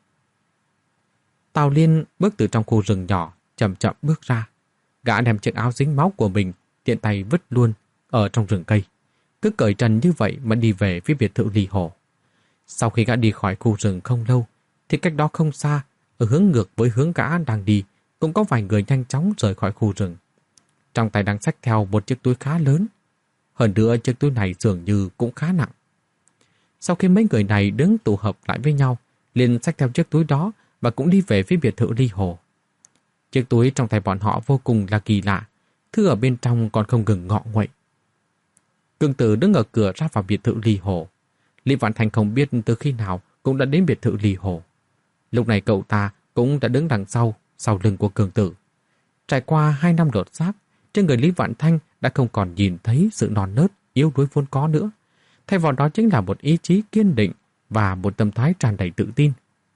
Tào Liên bước từ trong khu rừng nhỏ, chậm chậm bước ra. Gã đem chiếc áo dính máu của mình, tiện tay vứt luôn ở trong rừng cây. Cứ cởi trần như vậy mà đi về phía biệt thự Ly Hồ. Sau khi gã đi khỏi khu rừng không lâu, thì cách đó không xa, ở hướng ngược với hướng gã đang đi, cũng có vài người nhanh chóng rời khỏi khu rừng. Trong tay đang xách theo một chiếc túi khá lớn. Hơn nữa chiếc túi này dường như cũng khá nặng. Sau khi mấy người này đứng tụ hợp lại với nhau, liền xách theo chiếc túi đó và cũng đi về phía biệt thự Ly Hồ. Chiếc túi trong tay bọn họ vô cùng là kỳ lạ, thứ ở bên trong còn không ngừng ngọ nguậy. Cương Tử đứng ở cửa ra vào biệt thự Ly Hồ. Lý Vạn Thành không biết từ khi nào cũng đã đến biệt thự Ly Hồ. Lúc này cậu ta cũng đã đứng đằng sau, sau lưng của Cương Tử. Trải qua hai năm lột xác, trên người Lý Vạn Thanh đã không còn nhìn thấy sự non nớt, yếu đuối vốn có nữa. Thay vào đó chính là một ý chí kiên định và một tâm thái tràn đầy tự tin.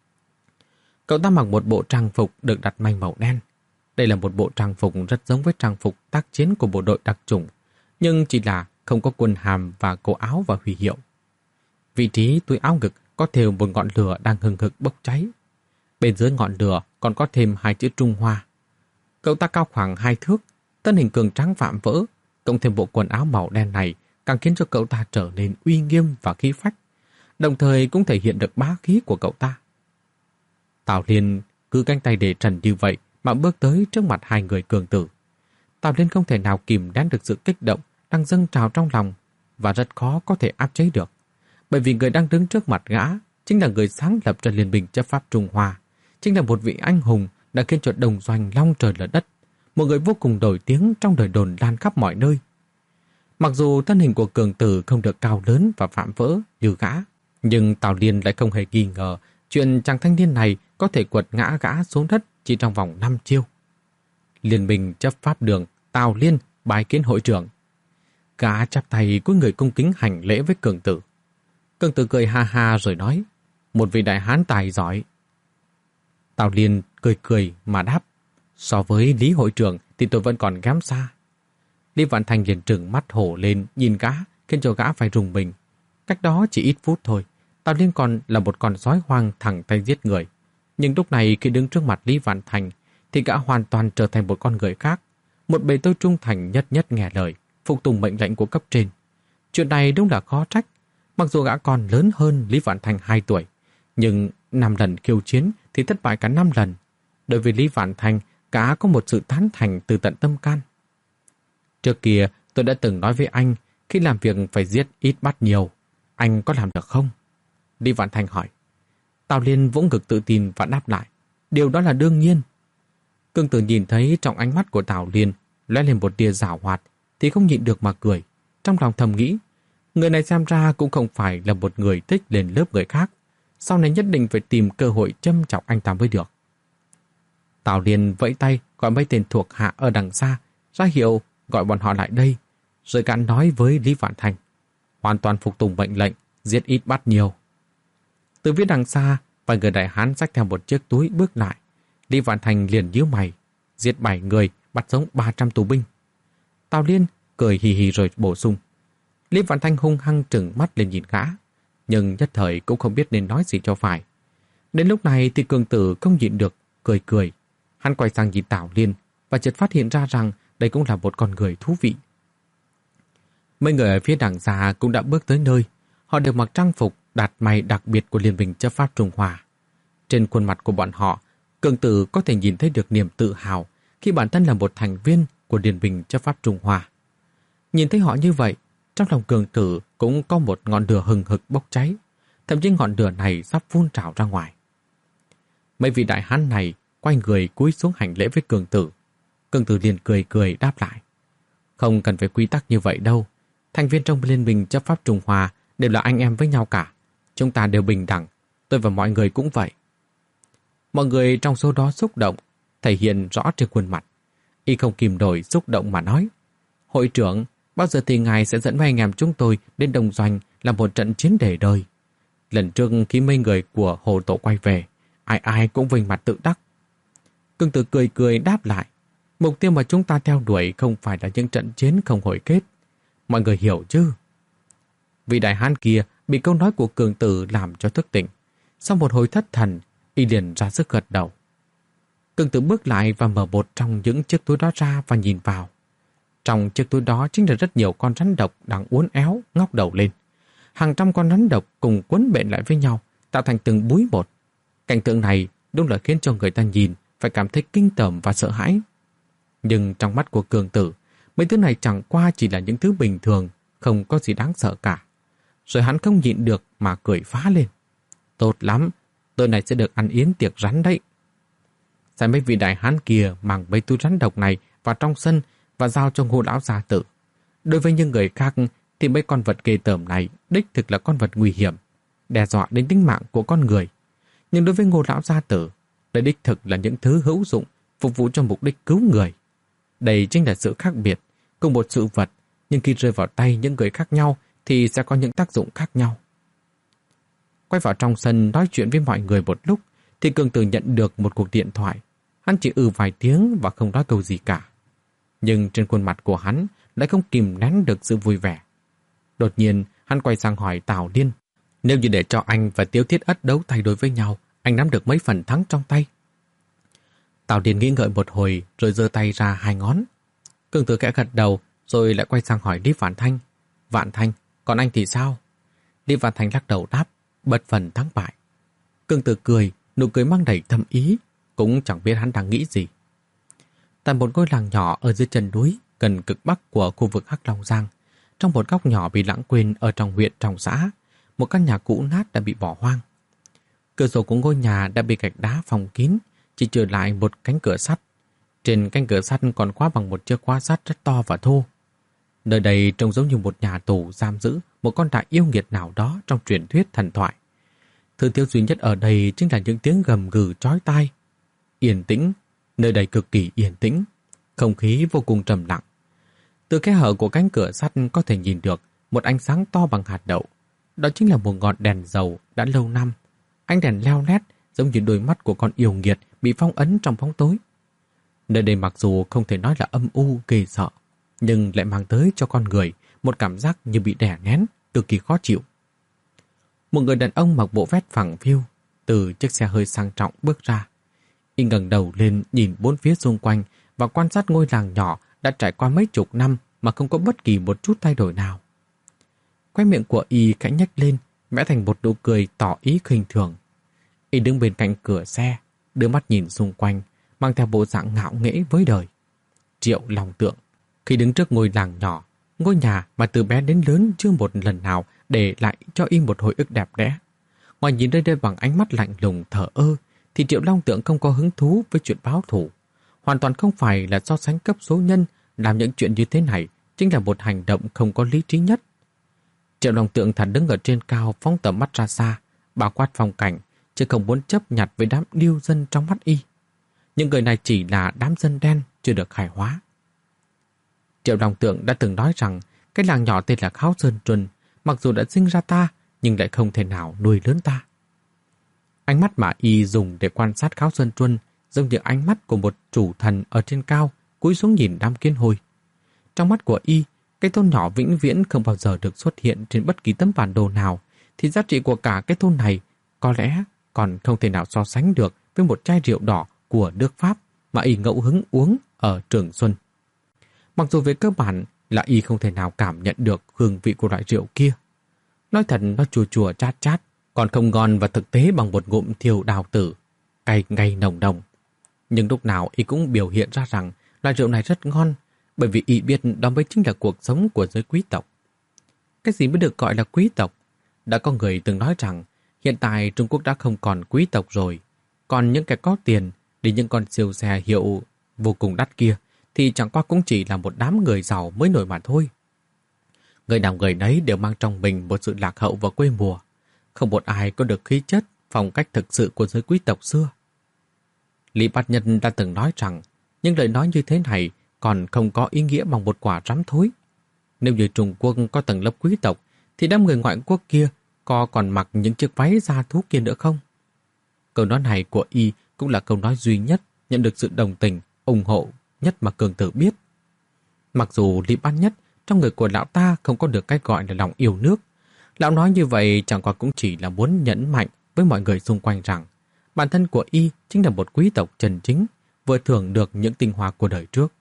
Cậu ta mặc một bộ trang phục được đặt may màu đen. Đây là một bộ trang phục rất giống với trang phục tác chiến của bộ đội đặc chủng, nhưng chỉ là không có quần hàm và cổ áo và huy hiệu. Vị trí túi áo ngực có thêu một ngọn lửa đang hừng hực bốc cháy. Bên dưới ngọn lửa còn có thêm hai chữ Trung Hoa. Cậu ta cao khoảng hai thước, thân hình cường tráng vạm vỡ, cộng thêm bộ quần áo màu đen này càng khiến cho cậu ta trở nên uy nghiêm và khí phách, đồng thời cũng thể hiện được bá khí của cậu ta. Tào Liên cứ cánh tay để trần như vậy mà bước tới trước mặt hai người cường tử. Tào Liên không thể nào kìm nén được sự kích động đang dâng trào trong lòng và rất khó có thể áp chế được. Bởi vì người đang đứng trước mặt gã chính là người sáng lập ra Liên minh chấp pháp Trung Hoa, chính là một vị anh hùng đã khiến cho đồng doanh long trời lở đất, một người vô cùng nổi tiếng trong đời đồn lan khắp mọi nơi. Mặc dù thân hình của cường tử không được cao lớn và vạm vỡ như gã, nhưng Tào Liên lại không hề nghi ngờ chuyện chàng thanh niên này có thể quật ngã gã xuống đất chỉ trong vòng năm chiêu. Liên minh chấp pháp đường, Tào Liên bái kiến hội trưởng. Gã chắp tay cúi người cung kính hành lễ với cường tử. Cường tử cười ha ha rồi nói, một vị đại hán tài giỏi. Tào Liên cười cười mà đáp, so với Lý hội trưởng thì tôi vẫn còn kém xa. Lý Vạn Thành liền trừng mắt hổ lên nhìn gã, khiến cho gã phải rùng mình. Cách đó chỉ ít phút thôi, Tào Liên còn là một con sói hoang thẳng tay giết người. Nhưng lúc này khi đứng trước mặt Lý Vạn Thành thì gã hoàn toàn trở thành một con người khác, một bề tôi trung thành nhất nhất nghe lời, phục tùng mệnh lệnh của cấp trên. Chuyện này đúng là khó trách. Mặc dù gã còn lớn hơn Lý Vạn Thành hai tuổi, nhưng năm lần khiêu chiến thì thất bại cả năm lần. Đối với Lý Vạn Thành, gã có một sự tán thành từ tận tâm can. Trước kia tôi đã từng nói với anh, khi làm việc phải giết ít bắt nhiều. Anh có làm được không? Lý Vạn Thành hỏi. Tào Liên vỗ ngực tự tin và đáp lại, điều đó là đương nhiên. Cương Tử nhìn thấy trong ánh mắt của Tào Liên lóe lên một tia giảo hoạt thì không nhịn được mà cười. Trong lòng thầm nghĩ, người này xem ra cũng không phải là một người thích lên lớp người khác. Sau này nhất định phải tìm cơ hội châm chọc anh ta mới được. Tào Liên vẫy tay gọi mấy tên thuộc hạ ở đằng xa, ra hiệu gọi bọn họ lại đây, rồi gã nói với Lý Vạn Thành, hoàn toàn phục tùng mệnh lệnh, giết ít bắt nhiều. Từ phía đằng xa, Vài người đại hán xách theo một chiếc túi bước lại. Lý Vạn Thành liền nhíu mày, giết bảy người, bắt sống ba trăm tù binh. Tào Liên cười hì hì rồi bổ sung. Lý Vạn Thanh hung hăng trừng mắt lên nhìn gã, nhưng nhất thời cũng không biết nên nói gì cho phải. Đến lúc này thì Cường Tử không nhịn được, cười cười. Hắn quay sang nhìn Tào Liên và chợt phát hiện ra rằng đây cũng là một con người thú vị. Mấy người ở phía đằng xa cũng đã bước tới nơi. Họ đều mặc trang phục đạt may đặc biệt của Liên minh chấp pháp Trung Hoa. Trên khuôn mặt của bọn họ, Cường Tử có thể nhìn thấy được niềm tự hào khi bản thân là một thành viên của Liên minh chấp pháp Trung Hoa. Nhìn thấy họ như vậy, trong lòng Cường Tử cũng có một ngọn lửa hừng hực bốc cháy, thậm chí ngọn lửa này sắp phun trào ra ngoài. Mấy vị đại hán này quay người cúi xuống hành lễ với Cường Tử. Cường Tử liền cười cười đáp lại. Không cần phải quy tắc như vậy đâu. Thành viên trong Liên minh chấp pháp Trung Hoa đều là anh em với nhau cả. Chúng ta đều bình đẳng. Tôi và mọi người cũng vậy. Mọi người trong số đó xúc động, thể hiện rõ trên khuôn mặt. Y không kìm nổi xúc động mà nói. Hội trưởng, bao giờ thì ngài sẽ dẫn mấy anh em chúng tôi đến Đông Doanh làm một trận chiến để đời. Lần trước khi mấy người của Hồ Tổ quay về, ai ai cũng vinh mặt tự đắc. Cường Tử cười cười đáp lại. Mục tiêu mà chúng ta theo đuổi không phải là những trận chiến không hồi kết. Mọi người hiểu chứ? Vị đại hán kia bị câu nói của Cường Tử làm cho thức tỉnh. Sau một hồi thất thần, y liền ra sức gật đầu. Cường Tử bước lại và mở một trong những chiếc túi đó ra và nhìn vào. Trong chiếc túi đó chính là rất nhiều con rắn độc đang uốn éo, ngóc đầu lên. Hàng trăm con rắn độc cùng quấn bện lại với nhau, tạo thành từng búi một. Cảnh tượng này đúng là khiến cho người ta nhìn phải cảm thấy kinh tởm và sợ hãi. Nhưng trong mắt của Cường Tử, mấy thứ này chẳng qua chỉ là những thứ bình thường, không có gì đáng sợ cả. Rồi hắn không nhịn được mà cười phá lên. Tốt lắm, tối nay sẽ được ăn yến tiệc rắn đấy. Sai mấy vị đại hán kia mang mấy túi rắn độc này vào trong sân và giao cho Ngô lão gia tử. Đối với những người khác thì mấy con vật ghê tởm này đích thực là con vật nguy hiểm, đe dọa đến tính mạng của con người. Nhưng đối với Ngô lão gia tử, đây đích thực là những thứ hữu dụng phục vụ cho mục đích cứu người. Đây chính là sự khác biệt, cùng một sự vật, nhưng khi rơi vào tay những người khác nhau thì sẽ có những tác dụng khác nhau. Quay vào trong sân nói chuyện với mọi người một lúc thì Cường Tử nhận được một cuộc điện thoại. Hắn chỉ ừ vài tiếng và không nói câu gì cả. Nhưng trên khuôn mặt của hắn lại không kìm nén được sự vui vẻ. Đột nhiên hắn quay sang hỏi Tào Liên. Nếu như để cho anh và Tiếu Thiết Ất đấu tay đối với nhau, anh nắm được mấy phần thắng trong tay? Tào Liên nghĩ ngợi một hồi rồi giơ tay ra hai ngón. Cường Tử khẽ gật đầu rồi lại quay sang hỏi Lý Vạn Thanh. Vạn Thanh, còn anh thì sao? Lý Vạn Thanh lắc đầu đáp, bất phần thắng bại. Cường Tử cười, nụ cười mang đầy thâm ý, cũng chẳng biết hắn đang nghĩ gì. Tại một ngôi làng nhỏ ở dưới chân núi, gần cực bắc của khu vực Hắc Long Giang, trong một góc nhỏ bị lãng quên ở trong huyện trong xã, một căn nhà cũ nát đã bị bỏ hoang. Cửa sổ của ngôi nhà đã bị gạch đá phòng kín, chỉ trừ lại một cánh cửa sắt. Trên cánh cửa sắt còn khóa bằng một chiếc khóa sắt rất to và thô. Nơi đây trông giống như một nhà tù giam giữ một con đại yêu nghiệt nào đó trong truyền thuyết thần thoại. Thứ thiếu duy nhất ở đây chính là những tiếng gầm gừ chói tai. Yên tĩnh, nơi đây cực kỳ yên tĩnh, không khí vô cùng trầm lặng. Từ kẽ hở của cánh cửa sắt có thể nhìn được một ánh sáng to bằng hạt đậu. Đó chính là một ngọn đèn dầu đã lâu năm. Ánh đèn leo lét giống như đôi mắt của con yêu nghiệt bị phong ấn trong bóng tối. Nơi đây mặc dù không thể nói là âm u ghê sợ, nhưng lại mang tới cho con người một cảm giác như bị đè nén, cực kỳ khó chịu. Một người đàn ông mặc bộ vest phẳng phiu từ chiếc xe hơi sang trọng bước ra. Y ngẩng đầu lên nhìn bốn phía xung quanh và quan sát ngôi làng nhỏ đã trải qua mấy chục năm mà không có bất kỳ một chút thay đổi nào. Khóe miệng của Y khẽ nhếch lên, vẽ thành một nụ cười tỏ ý khinh thường. Y đứng bên cạnh cửa xe, đưa mắt nhìn xung quanh, mang theo bộ dạng ngạo nghễ với đời. Triệu Long Tượng, khi đứng trước ngôi làng nhỏ, ngôi nhà mà từ bé đến lớn chưa một lần nào để lại cho Y một hồi ức đẹp đẽ. Ngoài nhìn nơi đây bằng ánh mắt lạnh lùng thờ ơ, thì Triệu Long Tượng không có hứng thú với chuyện báo thù. Hoàn toàn không phải là so sánh cấp số nhân, làm những chuyện như thế này chính là một hành động không có lý trí nhất. Triệu Long Tượng thản đứng ở trên cao, phóng tầm mắt ra xa, bao quát phong cảnh, chứ không muốn chấp nhặt với đám điêu dân trong mắt Y. Những người này chỉ là đám dân đen chưa được khai hóa. Triệu Long Tượng đã từng nói rằng cái làng nhỏ tên là Kháo Sơn Truân, mặc dù đã sinh ra ta, nhưng lại không thể nào nuôi lớn ta. Ánh mắt mà y dùng để quan sát Kháo Sơn Truân giống như ánh mắt của một chủ thần ở trên cao cúi xuống nhìn đám kiến hôi. Trong mắt của y, cái thôn nhỏ vĩnh viễn không bao giờ được xuất hiện trên bất kỳ tấm bản đồ nào, thì giá trị của cả cái thôn này có lẽ còn không thể nào so sánh được với một chai rượu đỏ của nước Pháp mà y ngẫu hứng uống ở Trường Xuân. Mặc dù về cơ bản là y không thể nào cảm nhận được hương vị của loại rượu kia. Nói thật nó chua chua chát chát, còn không ngon và thực tế bằng một ngụm thiêu đào tử, cay ngay nồng nồng. Nhưng lúc nào y cũng biểu hiện ra rằng loại rượu này rất ngon, bởi vì y biết đó mới chính là cuộc sống của giới quý tộc. Cái gì mới được gọi là quý tộc? Đã có người từng nói rằng hiện tại Trung Quốc đã không còn quý tộc rồi, còn những kẻ có tiền đi những con siêu xe hiệu vô cùng đắt kia thì chẳng qua cũng chỉ là một đám người giàu mới nổi mà thôi. Người nào người nấy đều mang trong mình một sự lạc hậu và quê mùa, không một ai có được khí chất, phong cách thực sự của giới quý tộc xưa. Lý Bát Nhân đã từng nói rằng những lời nói như thế này còn không có ý nghĩa bằng một quả rắm thối. Nếu như Trung Quốc có tầng lớp quý tộc thì đám người ngoại quốc kia có còn mặc những chiếc váy da thú kia nữa không? Câu nói này của y cũng là câu nói duy nhất nhận được sự đồng tình, ủng hộ nhất mà Cường Tử biết. Mặc dù Lý Bát Nhất trong người của lão ta không có được cái gọi là lòng yêu nước, lão nói như vậy chẳng qua cũng chỉ là muốn nhấn mạnh với mọi người xung quanh rằng bản thân của y chính là một quý tộc chân chính, vừa thưởng được những tinh hoa của đời trước.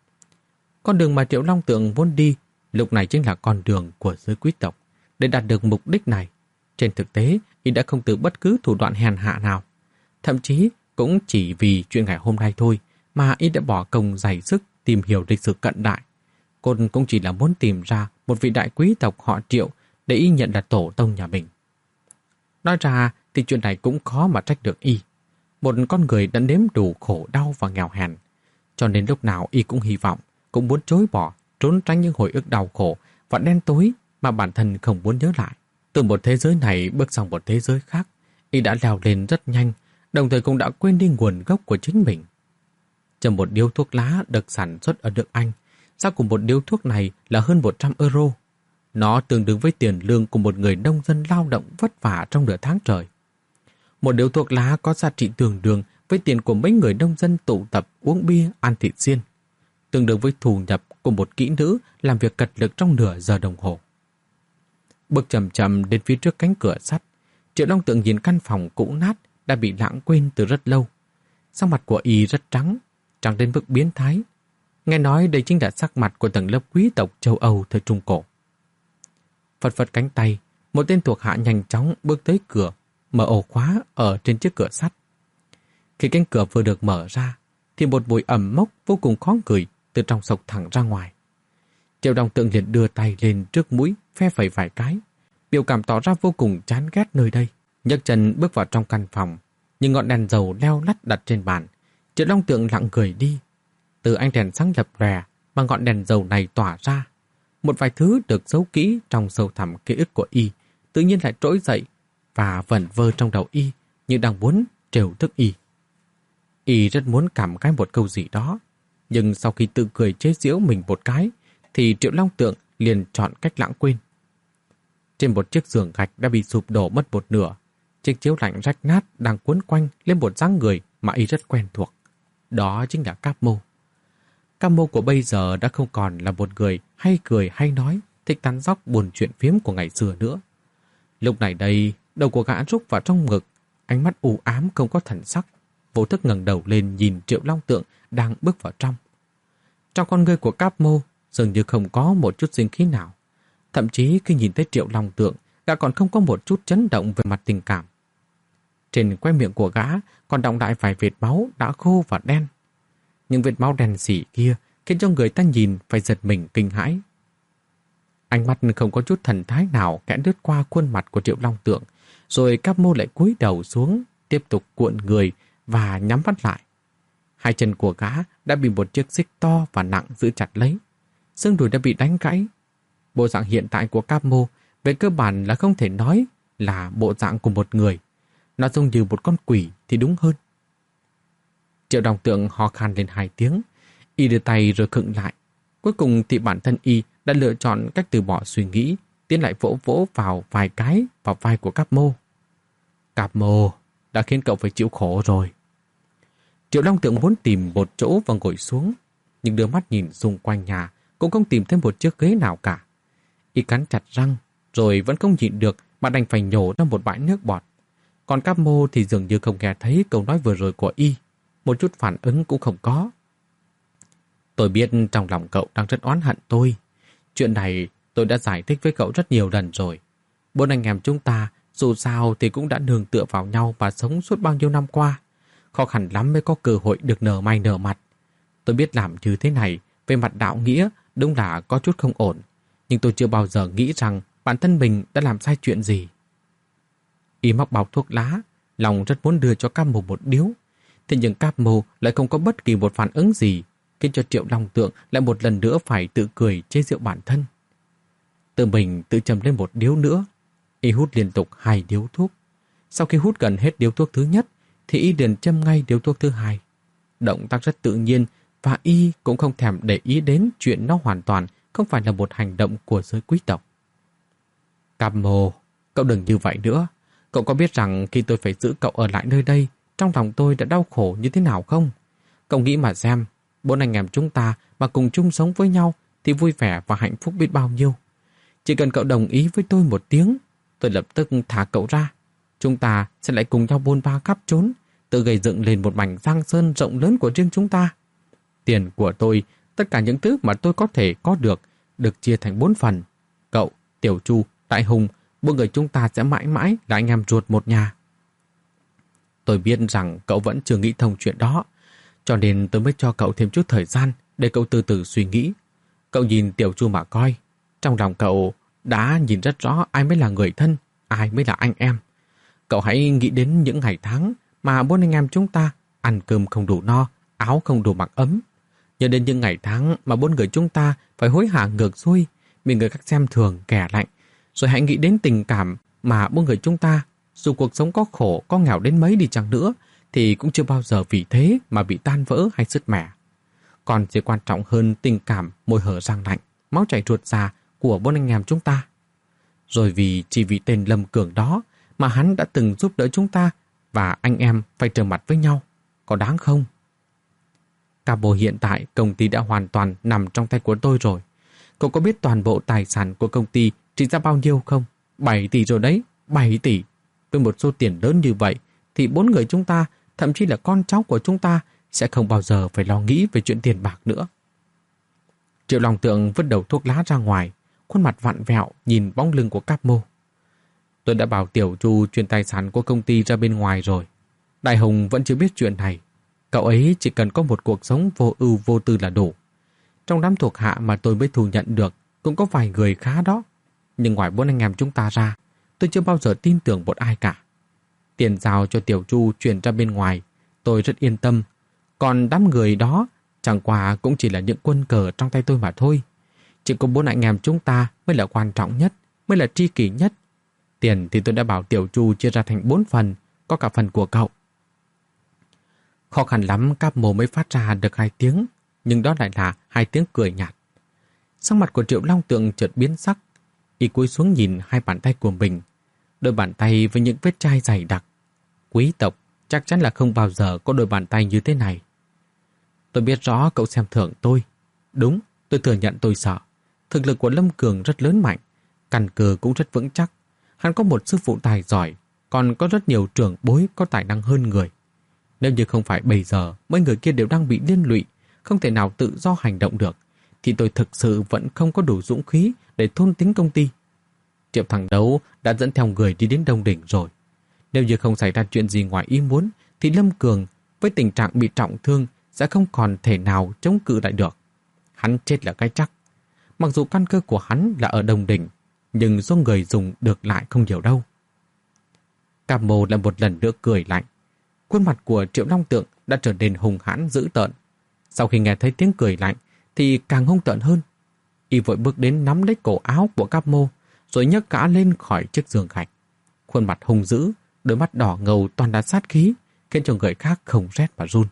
Con đường mà Triệu Long Tượng vốn đi lúc này chính là con đường của giới quý tộc. Để đạt được mục đích này, trên thực tế y đã không từ bất cứ thủ đoạn hèn hạ nào. Thậm chí cũng chỉ vì chuyện ngày hôm nay thôi mà y đã bỏ công dày sức tìm hiểu lịch sử cận đại. Côn cũng chỉ là muốn tìm ra một vị đại quý tộc họ Triệu để y nhận là tổ tông nhà mình. Nói ra thì chuyện này cũng khó mà trách được y. Một con người đã nếm đủ khổ đau và nghèo hèn, cho nên lúc nào y cũng hy vọng, cũng muốn chối bỏ, trốn tránh những hồi ức đau khổ và đen tối mà bản thân không muốn nhớ lại. Từ một thế giới này bước sang một thế giới khác, y đã leo lên rất nhanh, đồng thời cũng đã quên đi nguồn gốc của chính mình. Châm một điếu thuốc lá được sản xuất ở nước Anh, giá của một điếu thuốc này là hơn một trăm euro. Nó tương đương với tiền lương của một người nông dân lao động vất vả trong nửa tháng trời. Một điếu thuốc lá có giá trị tương đương với tiền của mấy người nông dân tụ tập uống bia, ăn thịt xiên, tương đương với thu nhập của một kỹ nữ làm việc cật lực trong nửa giờ đồng hồ. Bước chậm chậm đến phía trước cánh cửa sắt, Triệu Long Tượng nhìn căn phòng cũ nát đã bị lãng quên từ rất lâu. Sắc mặt của y rất trắng, trắng đến mức biến thái. Nghe nói đây chính là sắc mặt của tầng lớp quý tộc châu Âu thời Trung Cổ. Phật phật cánh tay, một tên thuộc hạ nhanh chóng bước tới cửa, mở ổ khóa ở trên chiếc cửa sắt. Khi cánh cửa vừa được mở ra, thì một mùi ẩm mốc vô cùng khó ngửi từ trong sộc thẳng ra ngoài. Triệu Long Tượng liền đưa tay lên trước mũi, phe phẩy vài cái, biểu cảm tỏ ra vô cùng chán ghét nơi đây. Nhấc chân bước vào trong căn phòng, nhưng ngọn đèn dầu leo lắt đặt trên bàn. Triệu Long Tượng lặng người đi. Từ ánh đèn sáng lập lòe mà ngọn đèn dầu này tỏa ra, một vài thứ được giấu kỹ trong sâu thẳm ký ức của y tự nhiên lại trỗi dậy và vẩn vơ trong đầu y như đang muốn trêu tức y. Y rất muốn cảm khái một câu gì đó, nhưng sau khi tự cười chế giễu mình một cái thì Triệu Long Tượng liền chọn cách lãng quên. Trên một chiếc giường gạch đã bị sụp đổ mất một nửa, chiếc chiếu lạnh rách nát đang cuốn quanh lên một dáng người mà y rất quen thuộc. Đó chính là Cáp Mô. Cáp Mô của bây giờ đã không còn là một người hay cười hay nói, thích tán dóc buồn chuyện phiếm của ngày xưa nữa. Lúc này đây, đầu của gã rúc vào trong ngực, ánh mắt u ám không có thần sắc, vô thức ngẩng đầu lên nhìn Triệu Long Tượng đang bước vào trong. Trong con ngươi của Cáp Mô dường như không có một chút sinh khí nào. Thậm chí khi nhìn thấy Triệu Long Tượng, gã còn không có một chút chấn động về mặt tình cảm. Trên que miệng của gã còn đọng lại vài vệt máu đã khô và đen. Những vệt máu đen xỉ kia khiến cho người ta nhìn phải giật mình kinh hãi. Ánh mắt không có chút thần thái nào kẽ lướt qua khuôn mặt của Triệu Long Tượng, rồi Cáp Mô lại cúi đầu xuống, tiếp tục cuộn người và nhắm mắt lại. Hai chân của gã đã bị một chiếc xích to và nặng giữ chặt lấy. Xương đùi đã bị đánh gãy. Bộ dạng hiện tại của Cáp Mô về cơ bản là không thể nói là bộ dạng của một người. Nó giống như một con quỷ thì đúng hơn. Triệu Long Tượng ho khan lên hai tiếng. Y đưa tay rồi khựng lại. Cuối cùng thì bản thân y đã lựa chọn cách từ bỏ suy nghĩ, tiến lại vỗ vỗ vào vài cái vào vai của Cáp Mô. Cáp Mô, đã khiến cậu phải chịu khổ rồi. Triệu Long Tượng muốn tìm một chỗ và ngồi xuống, nhưng đưa mắt nhìn xung quanh nhà cũng không tìm thấy một chiếc ghế nào cả. Y cắn chặt răng, rồi vẫn không nhịn được mà đành phải nhổ ra một bãi nước bọt. Còn Cáp Mô thì dường như không nghe thấy câu nói vừa rồi của Y, một chút phản ứng cũng không có. Tôi biết trong lòng cậu đang rất oán hận tôi. Chuyện này tôi đã giải thích với cậu rất nhiều lần rồi. Bốn anh em chúng ta dù sao thì cũng đã nương tựa vào nhau và sống suốt bao nhiêu năm qua. Khó khăn lắm mới có cơ hội được nở mày nở mặt. Tôi biết làm như thế này về mặt đạo nghĩa đúng là có chút không ổn, nhưng tôi chưa bao giờ nghĩ rằng bản thân mình đã làm sai chuyện gì. Y móc bao thuốc lá, lòng rất muốn đưa cho Cáp Mô một điếu. Thế nhưng Cáp Mô lại không có bất kỳ một phản ứng gì, khiến cho Triệu Long Tượng lại một lần nữa phải tự cười chế giễu bản thân. Tự mình tự châm lên một điếu nữa. Y hút liên tục hai điếu thuốc. Sau khi hút gần hết điếu thuốc thứ nhất thì Y liền châm ngay điếu thuốc thứ hai. Động tác rất tự nhiên và Y cũng không thèm để ý đến chuyện nó hoàn toàn không phải là một hành động của giới quý tộc. Cáp Mô, cậu đừng như vậy nữa. Cậu có biết rằng khi tôi phải giữ cậu ở lại nơi đây, trong lòng tôi đã đau khổ như thế nào không? Cậu nghĩ mà xem, bốn anh em chúng ta mà cùng chung sống với nhau thì vui vẻ và hạnh phúc biết bao nhiêu. Chỉ cần cậu đồng ý với tôi một tiếng, tôi lập tức thả cậu ra. Chúng ta sẽ lại cùng nhau bôn ba khắp trốn, tự gây dựng lên một mảnh giang sơn rộng lớn của riêng chúng ta. Tiền của tôi, tất cả những thứ mà tôi có thể có được, được chia thành bốn phần. Cậu, Tiểu Chu, Đại Hùng, bốn người chúng ta sẽ mãi mãi là anh em ruột một nhà. Tôi biết rằng cậu vẫn chưa nghĩ thông chuyện đó, cho nên tôi mới cho cậu thêm chút thời gian để cậu từ từ suy nghĩ. Cậu nhìn Tiểu Chu mà coi, trong lòng cậu đã nhìn rất rõ ai mới là người thân, ai mới là anh em. Cậu hãy nghĩ đến những ngày tháng mà bốn anh em chúng ta ăn cơm không đủ no, áo không đủ mặc ấm. Nhớ đến những ngày tháng mà bốn người chúng ta phải hối hả ngược xuôi, bị người khác xem thường kẻ lạnh. Rồi hãy nghĩ đến tình cảm mà bốn người chúng ta, dù cuộc sống có khổ, có nghèo đến mấy đi chăng nữa, thì cũng chưa bao giờ vì thế mà bị tan vỡ hay sứt mẻ. Còn chỉ quan trọng hơn tình cảm môi hở răng lạnh, máu chảy ruột già của bốn anh em chúng ta. Rồi vì chỉ vì tên Lâm Cường đó mà hắn đã từng giúp đỡ chúng ta và anh em phải trở mặt với nhau. Có đáng không? Cáp Mô, hiện tại công ty đã hoàn toàn nằm trong tay của tôi rồi. Cậu có biết toàn bộ tài sản của công ty trị giá bao nhiêu không? bảy tỷ rồi đấy, bảy tỷ. Với một số tiền lớn như vậy thì bốn người chúng ta, thậm chí là con cháu của chúng ta sẽ không bao giờ phải lo nghĩ về chuyện tiền bạc nữa. Triệu Long Tượng vứt đầu thuốc lá ra ngoài, khuôn mặt vặn vẹo nhìn bóng lưng của Cáp Mô. Tôi đã bảo Tiểu Chu chuyển tài sản của công ty ra bên ngoài rồi. Đại Hùng vẫn chưa biết chuyện này. Cậu ấy chỉ cần có một cuộc sống vô ưu vô tư là đủ. Trong đám thuộc hạ mà tôi mới thu nhận được cũng có vài người khá đó. Nhưng ngoài bốn anh em chúng ta ra, tôi chưa bao giờ tin tưởng một ai cả. Tiền giao cho Tiểu Chu chuyển ra bên ngoài, tôi rất yên tâm. Còn đám người đó chẳng qua cũng chỉ là những quân cờ trong tay tôi mà thôi. Chỉ có bốn anh em chúng ta mới là quan trọng nhất, mới là tri kỷ nhất. Tiền thì tôi đã bảo Tiểu Chu chia ra thành bốn phần, có cả phần của cậu. Khó khăn lắm Cáp Mô mới phát ra được hai tiếng, nhưng đó lại là hai tiếng cười nhạt. Sắc mặt của Triệu Long Tượng chợt biến sắc. Y cúi xuống nhìn hai bàn tay của mình, đôi bàn tay với những vết chai dày đặc. Quý tộc chắc chắn là không bao giờ có đôi bàn tay như thế này. Tôi biết rõ cậu xem thường tôi. Đúng, tôi thừa nhận tôi sợ. Thực lực của Lâm Cường rất lớn mạnh, căn cơ cũng rất vững chắc. Hắn có một sư phụ tài giỏi, còn có rất nhiều trưởng bối có tài năng hơn người. Nếu như không phải bây giờ mấy người kia đều đang bị liên lụy, không thể nào tự do hành động được, thì tôi thực sự vẫn không có đủ dũng khí để thôn tính công ty. Triệu Thằng Đấu đã dẫn theo người đi đến Đông Đỉnh rồi. Nếu như không xảy ra chuyện gì ngoài ý muốn, thì Lâm Cường với tình trạng bị trọng thương sẽ không còn thể nào chống cự lại được. Hắn chết là cái chắc. Mặc dù căn cơ của hắn là ở Đông Đỉnh, nhưng số người dùng được lại không nhiều đâu. Cáp Mô lại một lần nữa cười lạnh. Khuôn mặt của Triệu Long Tượng đã trở nên hung hãn dữ tợn. Sau khi nghe thấy tiếng cười lạnh thì càng hung tợn hơn. Y vội bước đến nắm lấy cổ áo của Cáp Mô, rồi nhấc gã lên khỏi chiếc giường gạch. Khuôn mặt hung dữ, đôi mắt đỏ ngầu toàn là sát khí, khiến cho người khác không rét mà run.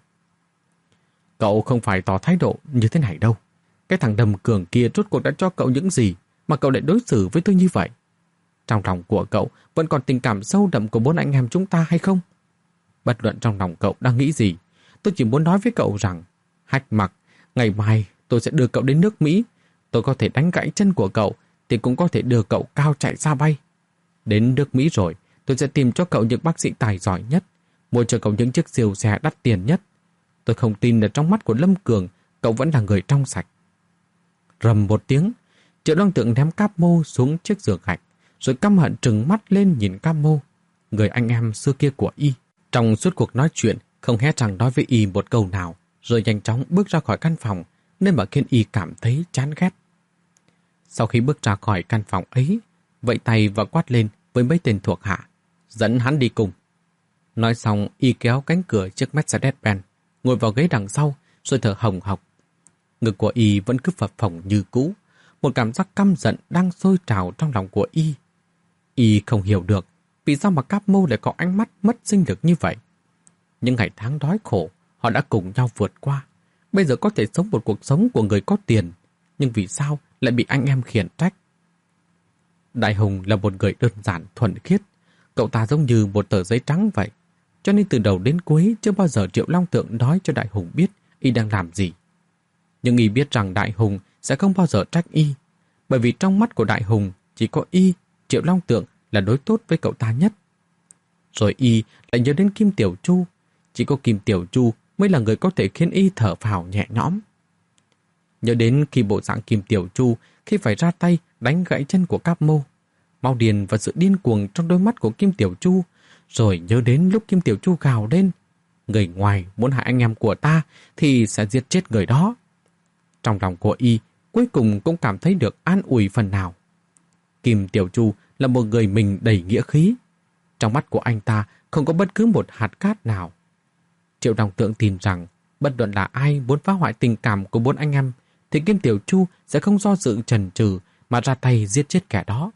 Cậu không phải tỏ thái độ như thế này đâu. Cái thằng Đầm Cường kia rốt cuộc đã cho cậu những gì mà cậu lại đối xử với tôi như vậy? Trong lòng của cậu vẫn còn tình cảm sâu đậm của bốn anh em chúng ta hay không? Bất luận trong lòng cậu đang nghĩ gì, tôi chỉ muốn nói với cậu rằng, Hách Mặc, ngày mai tôi sẽ đưa cậu đến nước Mỹ. Tôi có thể đánh gãy chân của cậu, thì cũng có thể đưa cậu cao chạy xa bay. Đến nước Mỹ rồi, tôi sẽ tìm cho cậu những bác sĩ tài giỏi nhất, mua cho cậu những chiếc siêu xe đắt tiền nhất. Tôi không tin là trong mắt của Lâm Cường, cậu vẫn là người trong sạch. Rầm một tiếng, Triệu Long Tượng ném Cáp Mô xuống chiếc giường gạch, rồi căm hận trừng mắt lên nhìn Cáp Mô, người anh em xưa kia của y. Trong suốt cuộc nói chuyện, không hé răng nói với y một câu nào, rồi nhanh chóng bước ra khỏi căn phòng, nên mà khiến y cảm thấy chán ghét. Sau khi bước ra khỏi căn phòng ấy, vẫy tay và quát lên với mấy tên thuộc hạ, dẫn hắn đi cùng. Nói xong, y kéo cánh cửa chiếc Mercedes-Benz, ngồi vào ghế đằng sau, rồi thở hồng hộc. Ngực của y vẫn cứ phập phồng như cũ, một cảm giác căm giận đang sôi trào trong lòng của y. Y không hiểu được vì sao mà Cáp Mô lại có ánh mắt mất sinh lực như vậy. Những ngày tháng đói khổ, họ đã cùng nhau vượt qua. Bây giờ có thể sống một cuộc sống của người có tiền, nhưng vì sao lại bị anh em khiển trách? Đại Hùng là một người đơn giản, thuần khiết. Cậu ta giống như một tờ giấy trắng vậy. Cho nên từ đầu đến cuối chưa bao giờ Triệu Long Tượng nói cho Đại Hùng biết y đang làm gì. Nhưng y biết rằng Đại Hùng sẽ không bao giờ trách y, bởi vì trong mắt của Đại Hùng chỉ có y, Triệu Long Tượng là đối tốt với cậu ta nhất. Rồi y lại nhớ đến Kim Tiểu Chu, chỉ có Kim Tiểu Chu mới là người có thể khiến y thở phào nhẹ nhõm. Nhớ đến khi bộ dạng Kim Tiểu Chu khi phải ra tay đánh gãy chân của Cáp Mô, mau điền và sự điên cuồng trong đôi mắt của Kim Tiểu Chu, rồi nhớ đến lúc Kim Tiểu Chu gào lên, người ngoài muốn hại anh em của ta thì sẽ giết chết người đó. Trong lòng của y cuối cùng cũng cảm thấy được an ủi phần nào. Kim Tiểu Chu là một người mình đầy nghĩa khí. Trong mắt của anh ta không có bất cứ một hạt cát nào. Triệu Long Tượng tin rằng bất luận là ai muốn phá hoại tình cảm của bốn anh em thì Kim Tiểu Chu sẽ không do dự chần chừ mà ra tay giết chết kẻ đó.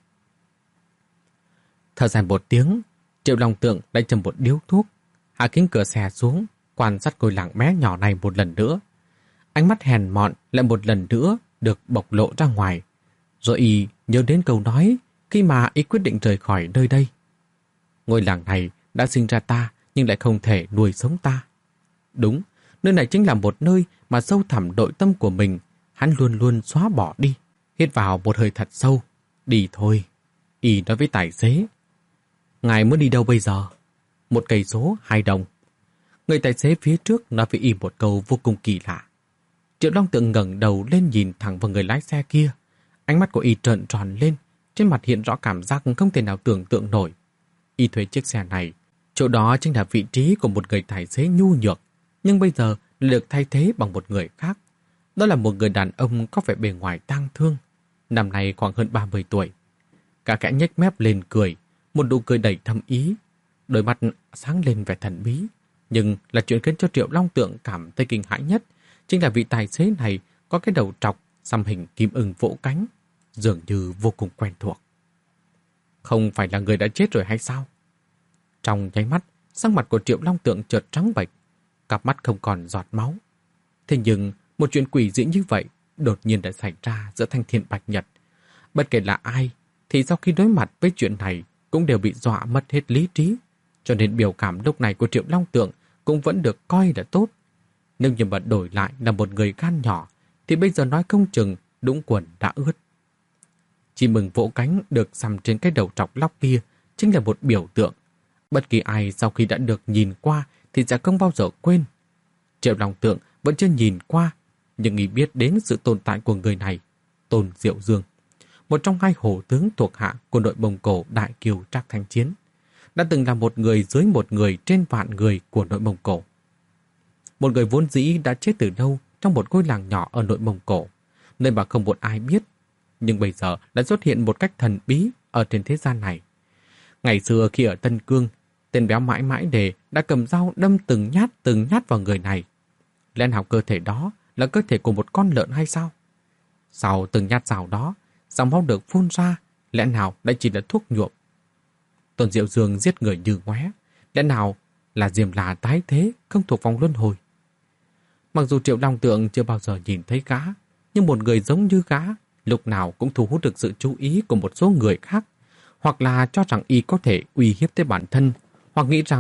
Thở dài một tiếng, Triệu Long Tượng đã châm một điếu thuốc, hạ kính cửa xe xuống, quan sát ngôi làng bé nhỏ này một lần nữa. Ánh mắt hèn mọn lại một lần nữa được bộc lộ ra ngoài. Rồi y nhớ đến câu nói khi mà y quyết định rời khỏi nơi đây. Ngôi làng này đã sinh ra ta nhưng lại không thể nuôi sống ta. Đúng, nơi này chính là một nơi mà sâu thẳm nội tâm của mình hắn luôn luôn xóa bỏ đi. Hít vào một hơi thật sâu. Đi thôi. Y nói với tài xế. Ngài muốn đi đâu bây giờ? Một cây số hai đồng. Người tài xế phía trước nói với y một câu vô cùng kỳ lạ. Triệu Long Tượng ngẩng đầu lên nhìn thẳng vào người lái xe kia. Ánh mắt của y trợn tròn lên, trên mặt hiện rõ cảm giác không thể nào tưởng tượng nổi. Y thuê chiếc xe này, chỗ đó chính là vị trí của một người tài xế nhu nhược, nhưng bây giờ được thay thế bằng một người khác. Đó là một người đàn ông có vẻ bề ngoài tang thương, năm nay khoảng hơn ba mươi tuổi. Cả kẽ nhếch mép lên cười, một nụ cười đầy thâm ý, đôi mắt sáng lên vẻ thần bí. Nhưng là chuyện khiến cho Triệu Long Tượng cảm thấy kinh hãi nhất chính là vị tài xế này có cái đầu trọc xăm hình kim ưng vỗ cánh, dường như vô cùng quen thuộc. Không phải là người đã chết rồi hay sao? Trong nháy mắt, sắc mặt của Triệu Long Tượng chợt trắng bệch, cặp mắt không còn giọt máu. Thế nhưng, một chuyện quỷ dị như vậy đột nhiên đã xảy ra giữa Thanh Thiên Bạch Nhật. Bất kể là ai, thì sau khi đối mặt với chuyện này cũng đều bị dọa mất hết lý trí, cho nên biểu cảm lúc này của Triệu Long Tượng cũng vẫn được coi là tốt. Nếu như mà đổi lại là một người gan nhỏ, thì bây giờ nói không chừng đũng quần đã ướt. Chim mừng vỗ cánh được xăm trên cái đầu trọc lóc kia chính là một biểu tượng. Bất kỳ ai sau khi đã được nhìn qua thì sẽ không bao giờ quên. Triệu Long Tượng vẫn chưa nhìn qua, nhưng y biết đến sự tồn tại của người này, Tôn Diệu Dương, một trong hai hổ tướng thuộc hạ của đội Mông Cổ Đại Kiều Trác Thanh Chiến, đã từng là một người dưới một người trên vạn người của nội Mông Cổ. Một người vốn dĩ đã chết từ lâu trong một ngôi làng nhỏ ở nội Mông Cổ, nơi mà không một ai biết, nhưng bây giờ đã xuất hiện một cách thần bí ở trên thế gian này. Ngày xưa khi ở Tân Cương, tên béo mãi mãi đề đã cầm dao đâm từng nhát từng nhát vào người này. Lẽ nào cơ thể đó là cơ thể của một con lợn hay sao? Sau từng nhát dao đó, dòng máu được phun ra, lẽ nào lại chỉ là thuốc nhuộm? Tôn Diệu Dương giết người như ngoé, lẽ nào là Diêm La tái thế không thuộc vòng luân hồi? Mặc dù Triệu Long Tượng chưa bao giờ nhìn thấy gã, nhưng một người giống như gã lúc nào cũng thu hút được sự chú ý của một số người khác, hoặc là cho rằng y có thể uy hiếp tới bản thân, hoặc nghĩ rằng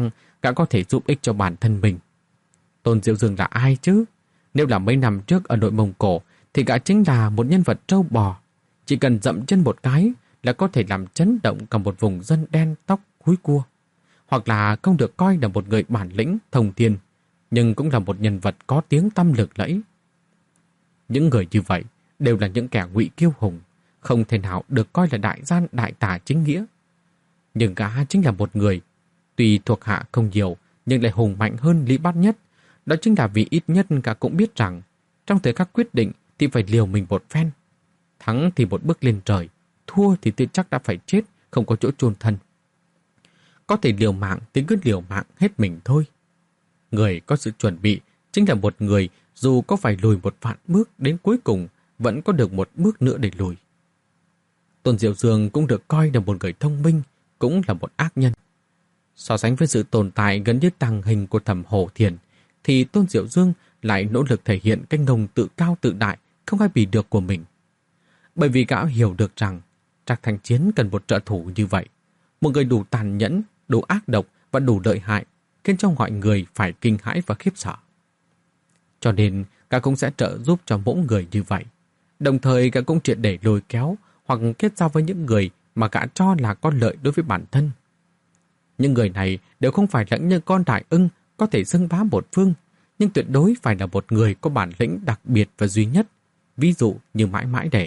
gã có thể giúp ích cho bản thân mình. Tôn Diệu Dương là ai chứ? Nếu là mấy năm trước ở nội Mông Cổ thì gã chính là một nhân vật trâu bò. Chỉ cần dậm chân một cái là có thể làm chấn động cả một vùng dân đen tóc húi cua. Hoặc là không được coi là một người bản lĩnh, thông thiên, nhưng cũng là một nhân vật có tiếng tăm lừng lẫy. Những người như vậy đều là những kẻ ngụy kiêu hùng, không thể nào được coi là đại gian đại tả chính nghĩa. Nhưng gã chính là một người, tuy thuộc hạ không nhiều, nhưng lại hùng mạnh hơn Lý Bát Nhất. Đó chính là vì ít nhất gã cũng biết rằng, trong thời khắc quyết định thì phải liều mình một phen. Thắng thì một bước lên trời, thua thì tự chắc đã phải chết, không có chỗ chôn thân. Có thể liều mạng thì cứ liều mạng hết mình thôi. Người có sự chuẩn bị chính là một người dù có phải lùi một vạn bước đến cuối cùng vẫn có được một bước nữa để lùi. Tôn Diệu Dương cũng được coi là một người thông minh, cũng là một ác nhân. So sánh với sự tồn tại gần như tàng hình của Thẩm Hổ Thiền, thì Tôn Diệu Dương lại nỗ lực thể hiện cái ngông tự cao tự đại không ai bị được của mình. Bởi vì gã hiểu được rằng Trạc Thành Chiến cần một trợ thủ như vậy, một người đủ tàn nhẫn, đủ ác độc và đủ lợi hại, khiến cho mọi người phải kinh hãi và khiếp sợ. Cho nên gã cũng sẽ trợ giúp cho mỗi người như vậy. Đồng thời gã cũng triệt để lôi kéo hoặc kết giao với những người mà gã cho là có lợi đối với bản thân. Những người này đều không phải là những con đại ưng có thể xưng bá một phương, nhưng tuyệt đối phải là một người có bản lĩnh đặc biệt và duy nhất, ví dụ như Mãi Mãi Để.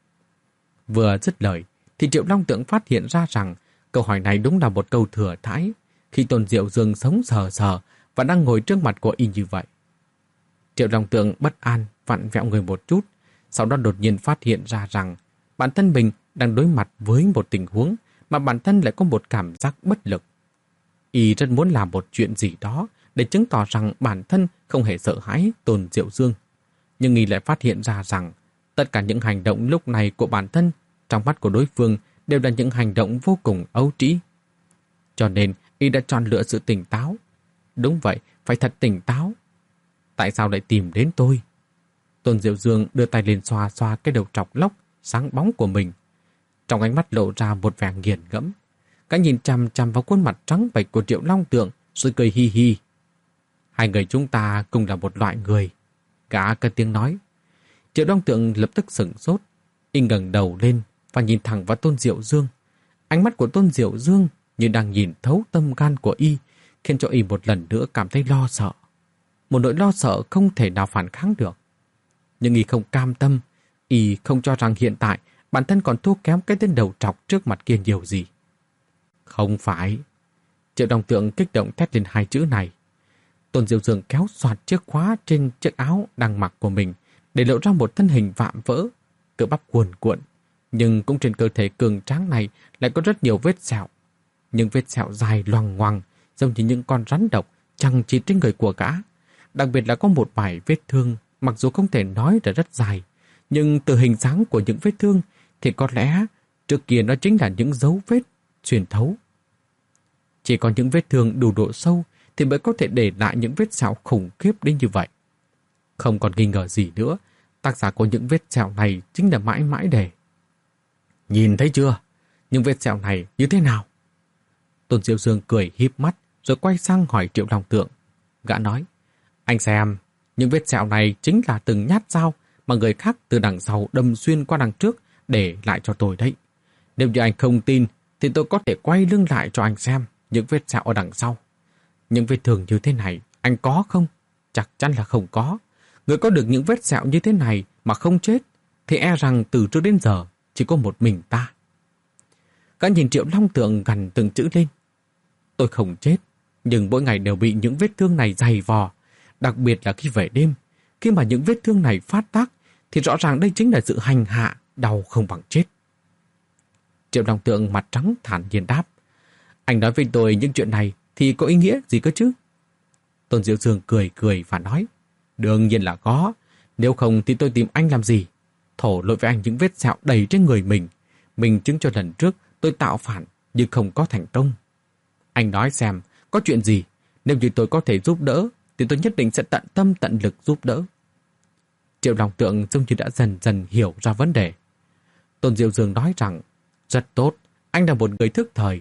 Vừa dứt lời, thì Triệu Long Tượng phát hiện ra rằng câu hỏi này đúng là một câu thừa thãi, khi Tôn Diệu Dương sống sờ sờ và đang ngồi trước mặt của y như vậy. Triệu Long Tượng bất an, vặn vẹo người một chút, sau đó đột nhiên phát hiện ra rằng bản thân mình đang đối mặt với một tình huống mà bản thân lại có một cảm giác bất lực. Y rất muốn làm một chuyện gì đó để chứng tỏ rằng bản thân không hề sợ hãi Tôn Diệu Dương. Nhưng y lại phát hiện ra rằng tất cả những hành động lúc này của bản thân trong mắt của đối phương đều là những hành động vô cùng ấu trĩ. Cho nên y đã chọn lựa sự tỉnh táo. Đúng vậy, phải thật tỉnh táo. Tại sao lại tìm đến tôi? Tôn Diệu Dương đưa tay lên xoa xoa cái đầu trọc lóc sáng bóng của mình. Trong ánh mắt lộ ra một vẻ nghiền ngẫm. Cả nhìn chằm chằm vào khuôn mặt trắng bệch của Triệu Long Tượng rồi cười hi hi. Hai người chúng ta cùng là một loại người. Gã cất tiếng nói. Triệu Long Tượng lập tức sửng sốt. Y ngẩng đầu lên và nhìn thẳng vào Tôn Diệu Dương. Ánh mắt của Tôn Diệu Dương như đang nhìn thấu tâm gan của y, khiến cho y một lần nữa cảm thấy lo sợ. Một nỗi lo sợ không thể nào phản kháng được. Nhưng y không cam tâm, y không cho rằng hiện tại bản thân còn thua kém cái tên đầu trọc trước mặt kia nhiều gì. Không phải. Triệu Long Tượng kích động thét lên hai chữ này. Tôn Diệu Dương kéo soạt chiếc khóa trên chiếc áo đang mặc của mình để lộ ra một thân hình vạm vỡ, cơ bắp cuồn cuộn, nhưng cũng trên cơ thể cường tráng này lại có rất nhiều vết sẹo. Những vết sẹo dài loằng ngoằng giống như những con rắn độc chằng chịt trên người của gã. Đặc biệt là có một vài vết thương, mặc dù không thể nói là rất dài, nhưng từ hình dáng của những vết thương thì có lẽ trước kia nó chính là những dấu vết xuyên thấu. Chỉ có những vết thương đủ độ sâu thì mới có thể để lại những vết sẹo khủng khiếp đến như vậy. Không còn nghi ngờ gì nữa, tác giả của những vết sẹo này chính là Mãi Mãi Để. Nhìn thấy chưa? Những vết sẹo này như thế nào? Tôn Diệu Dương cười híp mắt rồi quay sang hỏi Triệu Long Tượng. Gã nói, anh xem, những vết sẹo này chính là từng nhát dao mà người khác từ đằng sau đâm xuyên qua đằng trước để lại cho tôi đấy. Nếu như anh không tin thì tôi có thể quay lưng lại cho anh xem những vết sẹo ở đằng sau. Những vết thương như thế này anh có không? Chắc chắn là không có. Người có được những vết sẹo như thế này mà không chết thì e rằng từ trước đến giờ chỉ có một mình ta. Gã nhìn Triệu Long Tượng gằn từng chữ lên. Tôi không chết, nhưng mỗi ngày đều bị những vết thương này dày vò. Đặc biệt là khi về đêm, khi mà những vết thương này phát tác thì rõ ràng đây chính là sự hành hạ, đau không bằng chết. Triệu Long Tượng mặt trắng thản nhiên đáp. Anh nói với tôi những chuyện này thì có ý nghĩa gì cơ chứ? Tôn Diệu Dương cười cười và nói. Đương nhiên là có, nếu không thì tôi tìm anh làm gì? Thổ lỗi với anh những vết sẹo đầy trên người mình. Mình chứng cho lần trước tôi tạo phản nhưng không có thành công. Anh nói xem, có chuyện gì? Nếu như tôi có thể giúp đỡ thì tôi nhất định sẽ tận tâm tận lực giúp đỡ. Triệu Long Tượng giống như đã dần dần hiểu ra vấn đề. Tôn Diệu Dương nói rằng, rất tốt, anh là một người thức thời.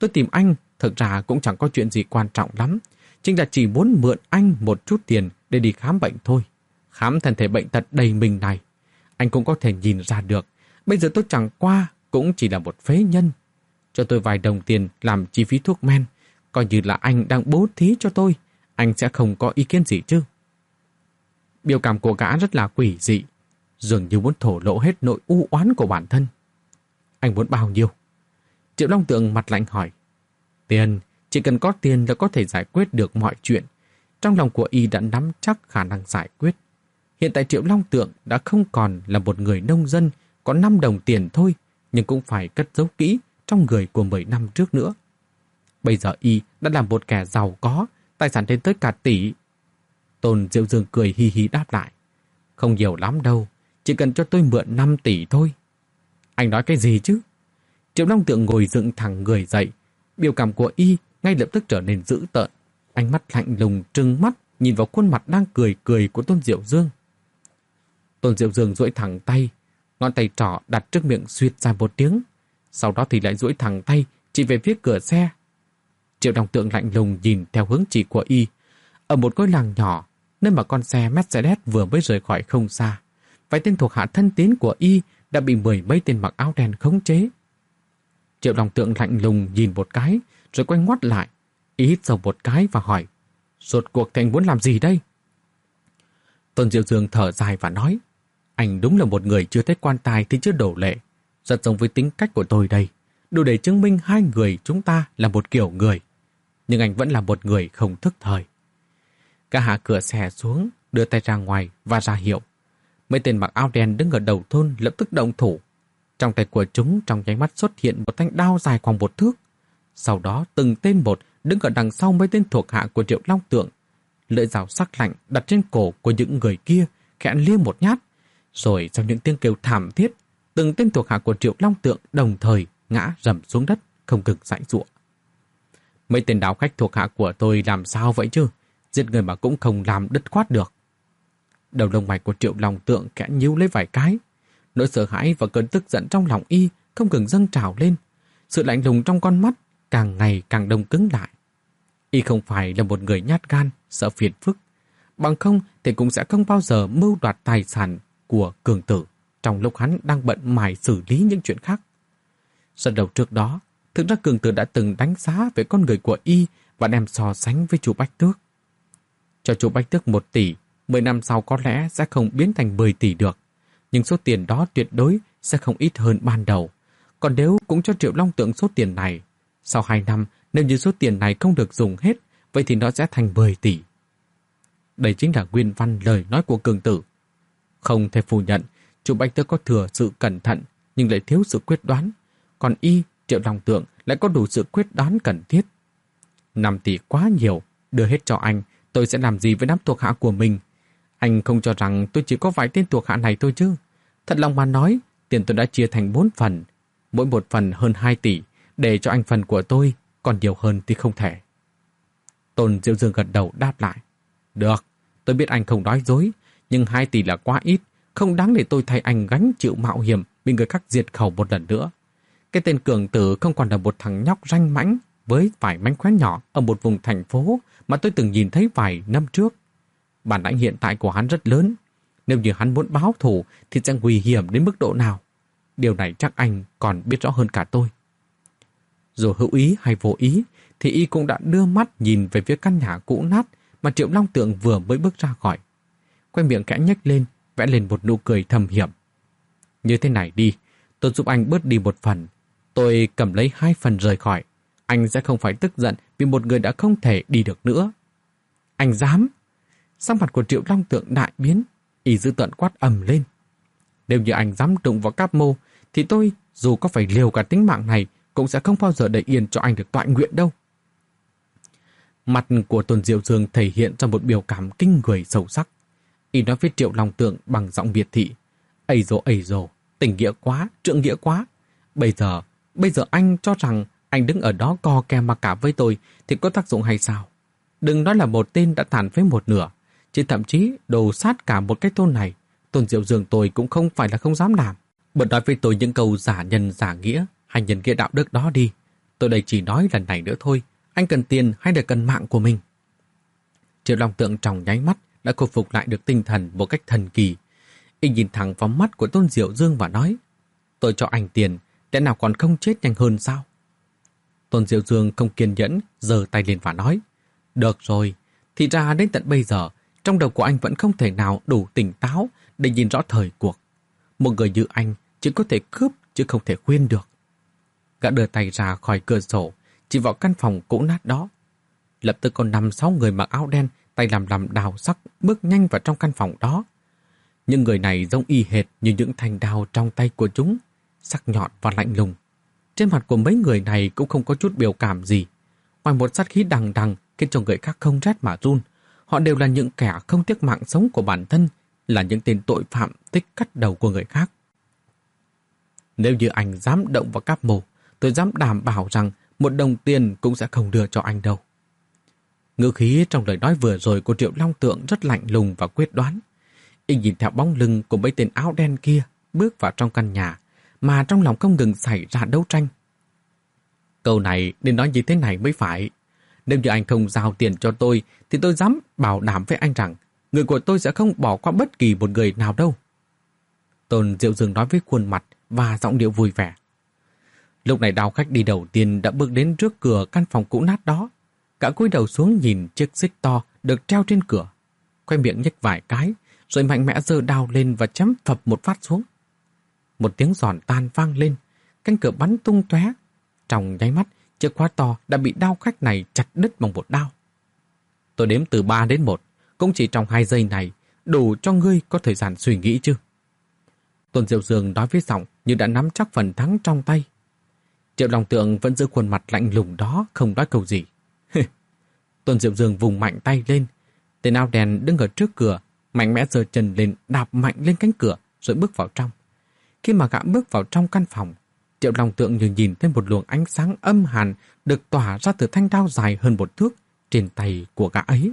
Tôi tìm anh, thực ra cũng chẳng có chuyện gì quan trọng lắm. Chính là chỉ muốn mượn anh một chút tiền để đi khám bệnh thôi. Khám thân thể bệnh tật đầy mình này. Anh cũng có thể nhìn ra được. Bây giờ tôi chẳng qua cũng chỉ là một phế nhân. Cho tôi vài đồng tiền làm chi phí thuốc men. Coi như là anh đang bố thí cho tôi. Anh sẽ không có ý kiến gì chứ? Biểu cảm của gã rất là quỷ dị. Dường như muốn thổ lộ hết nỗi u oán của bản thân. Anh muốn bao nhiêu? Triệu Long Tượng mặt lạnh hỏi. Tiền, chỉ cần có tiền là có thể giải quyết được mọi chuyện. Trong lòng của y đã nắm chắc khả năng giải quyết. Hiện tại Triệu Long Tượng đã không còn là một người nông dân có năm đồng tiền thôi, nhưng cũng phải cất giấu kỹ trong người của mười năm trước nữa. Bây giờ y đã là một kẻ giàu có, tài sản lên tới cả tỷ. Tôn Diệu Dương cười hi hi đáp lại. Không nhiều lắm đâu, chỉ cần cho tôi mượn năm tỷ thôi. Anh nói cái gì chứ? Triệu Long Tượng ngồi dựng thẳng người dậy. Biểu cảm của y ngay lập tức trở nên dữ tợn. Ánh mắt lạnh lùng trừng mắt nhìn vào khuôn mặt đang cười cười của Tôn Diệu Dương. Tôn Diệu Dương duỗi thẳng tay, ngón tay trỏ đặt trước miệng suýt ra một tiếng. Sau đó thì lại duỗi thẳng tay chỉ về phía cửa xe. Triệu Long Tượng lạnh lùng nhìn theo hướng chỉ của y. Ở một ngôi làng nhỏ, nơi mà con xe Mercedes vừa mới rời khỏi không xa, vài tên thuộc hạ thân tín của y đã bị mười mấy tên mặc áo đen khống chế. Triệu Long Tượng lạnh lùng nhìn một cái, rồi quay ngoắt lại, y hít sâu một cái và hỏi, rốt cuộc thì anh muốn làm gì đây? Tôn Diệu Dương thở dài và nói, anh đúng là một người chưa thấy quan tài thì chưa đổ lệ, rất giống với tính cách của tôi đây, đủ để chứng minh hai người chúng ta là một kiểu người. Nhưng anh vẫn là một người không thức thời. Cả hạ cửa xe xuống, đưa tay ra ngoài và ra hiệu. Mấy tên mặc áo đen đứng ở đầu thôn lập tức động thủ. Trong tay của chúng trong nháy mắt xuất hiện một thanh đao dài khoảng một thước. Sau đó từng tên một đứng ở đằng sau mấy tên thuộc hạ của Triệu Long Tượng. Lưỡi dao sắc lạnh đặt trên cổ của những người kia, khẽ liêng một nhát. Rồi trong những tiếng kêu thảm thiết, từng tên thuộc hạ của Triệu Long Tượng đồng thời ngã rầm xuống đất, không ngừng giãy giụa. Mấy tên đào khách thuộc hạ của tôi làm sao vậy chứ? Giết người mà cũng không làm đứt khoát được. Đầu lông mày của Triệu Long Tượng khẽ nhíu lấy vài cái. Nỗi sợ hãi và cơn tức giận trong lòng y không ngừng dâng trào lên. Sự lạnh lùng trong con mắt càng ngày càng đông cứng lại. Y không phải là một người nhát gan, sợ phiền phức. Bằng không thì cũng sẽ không bao giờ mưu đoạt tài sản của Cường Tử trong lúc hắn đang bận mải xử lý những chuyện khác. Rất đầu trước đó, thực ra Cường Tử đã từng đánh giá về con người của y và đem so sánh với chú Bách Tước. Cho chú Bách Tước một tỷ, mười năm sau có lẽ sẽ không biến thành mười tỷ được. Nhưng số tiền đó tuyệt đối sẽ không ít hơn ban đầu. Còn nếu cũng cho Triệu Long Tượng số tiền này, sau hai năm nếu như số tiền này không được dùng hết, vậy thì nó sẽ thành mười tỷ. Đây chính là nguyên văn lời nói của Cường Tử. Không thể phủ nhận, chú Bách Tước có thừa sự cẩn thận nhưng lại thiếu sự quyết đoán. Còn y, Triệu Long Tượng lại có đủ sự quyết đoán cần thiết. Năm tỷ quá nhiều, đưa hết cho anh, tôi sẽ làm gì với đám thuộc hạ của mình? Anh không cho rằng tôi chỉ có vài tên thuộc hạ này thôi chứ? Thật lòng mà nói, tiền tôi đã chia thành bốn phần, mỗi một phần hơn hai tỷ, để cho anh phần của tôi, còn nhiều hơn thì không thể. Tôn Diệu Dương gật đầu đáp lại. Được, tôi biết anh không nói dối, nhưng hai tỷ là quá ít, không đáng để tôi thay anh gánh chịu mạo hiểm bị người khác diệt khẩu một lần nữa. Cái tên Cường Tử không còn là một thằng nhóc ranh mãnh với vài mánh khóe nhỏ ở một vùng thành phố mà tôi từng nhìn thấy vài năm trước. Bản lãnh hiện tại của hắn rất lớn. Nếu như hắn muốn báo thù thì sẽ nguy hiểm đến mức độ nào. Điều này chắc anh còn biết rõ hơn cả tôi. Dù hữu ý hay vô ý thì y cũng đã đưa mắt nhìn về phía căn nhà cũ nát mà Triệu Long Tượng vừa mới bước ra khỏi. Quay miệng khẽ nhếch lên, vẽ lên một nụ cười thầm hiểm. Như thế này đi, tôi giúp anh bớt đi một phần. Tôi cầm lấy hai phần rời khỏi. Anh sẽ không phải tức giận vì một người đã không thể đi được nữa. Anh dám? Sắc mặt của Triệu Long Tượng đại biến, y dữ tợn quát ầm lên. Nếu như anh dám đụng vào Cáp Mô, thì tôi, dù có phải liều cả tính mạng này, cũng sẽ không bao giờ để yên cho anh được toại nguyện đâu. Mặt của Tôn Diệu Dương thể hiện ra một biểu cảm kinh người sâu sắc. Y nói với Triệu Long Tượng bằng giọng biệt thị. Ây dồ ây dồ, tình nghĩa quá, trượng nghĩa quá. Bây giờ, bây giờ anh cho rằng anh đứng ở đó co kè mà cả với tôi thì có tác dụng hay sao? Đừng nói là một tên đã tàn phế một nửa, chỉ thậm chí đồ sát cả một cái thôn này. Tôn Diệu Dương tôi cũng không phải là không dám làm. Bật nói với tôi những câu giả nhân giả nghĩa hay nhân nghĩa đạo đức đó đi. Tôi đây chỉ nói lần này nữa thôi. Anh cần tiền hay là cần mạng của mình? Triệu Long Tượng trong nháy mắt đã khôi phục lại được tinh thần một cách thần kỳ. Y nhìn thẳng vào mắt của Tôn Diệu Dương và nói, tôi cho anh tiền, lẽ nào còn không chết nhanh hơn sao? Tôn Diệu Dương không kiên nhẫn, giơ tay lên và nói, được rồi, thì ra đến tận bây giờ, trong đầu của anh vẫn không thể nào đủ tỉnh táo để nhìn rõ thời cuộc. Một người như anh chỉ có thể cướp chứ không thể khuyên được. Gã đưa tay ra khỏi cửa sổ, chỉ vào căn phòng cũ nát đó. Lập tức có năm sáu người mặc áo đen, tay làm làm đào sắc, bước nhanh vào trong căn phòng đó. Những người này giống y hệt như những thanh đao trong tay của chúng, sắc nhọn và lạnh lùng. Trên mặt của mấy người này cũng không có chút biểu cảm gì. Ngoài một sát khí đằng đằng khiến cho người khác không rét mà run, họ đều là những kẻ không tiếc mạng sống của bản thân, là những tên tội phạm thích cắt đầu của người khác. Nếu như anh dám động vào cáp mồ, tôi dám đảm bảo rằng một đồng tiền cũng sẽ không đưa cho anh đâu. Ngữ khí trong lời nói vừa rồi của Triệu Long Tượng rất lạnh lùng và quyết đoán. Y nhìn theo bóng lưng của mấy tên áo đen kia bước vào trong căn nhà, mà trong lòng không ngừng xảy ra đấu tranh. Câu này nên nói như thế này mới phải. Nếu như anh không giao tiền cho tôi, thì tôi dám bảo đảm với anh rằng người của tôi sẽ không bỏ qua bất kỳ một người nào đâu. Tôn Diệu Dương nói với khuôn mặt và giọng điệu vui vẻ. Lúc này đào khách đi đầu tiên đã bước đến trước cửa căn phòng cũ nát đó. Cả cúi đầu xuống nhìn chiếc xích to được treo trên cửa, khoe miệng nhếch vài cái, rồi mạnh mẽ giơ đao lên và chém phập một phát xuống. Một tiếng giòn tan vang lên, cánh cửa bắn tung tóe. Trong nháy mắt, chiếc khóa to đã bị đao khách này chặt đứt bằng một đao. Tôi đếm từ ba đến một, cũng chỉ trong hai giây này, đủ cho ngươi có thời gian suy nghĩ chứ? Tôn Diệu Dương nói với giọng như đã nắm chắc phần thắng trong tay. Triệu Long Tượng vẫn giữ khuôn mặt lạnh lùng đó, không nói câu gì. Tôn Diệu Dương vùng mạnh tay lên. Tên áo đen đứng ở trước cửa, mạnh mẽ giơ chân lên, đạp mạnh lên cánh cửa, rồi bước vào trong. Khi mà gã bước vào trong căn phòng, Triệu Long Tượng như nhìn thấy một luồng ánh sáng âm hàn được tỏa ra từ thanh đao dài hơn một thước trên tay của gã ấy.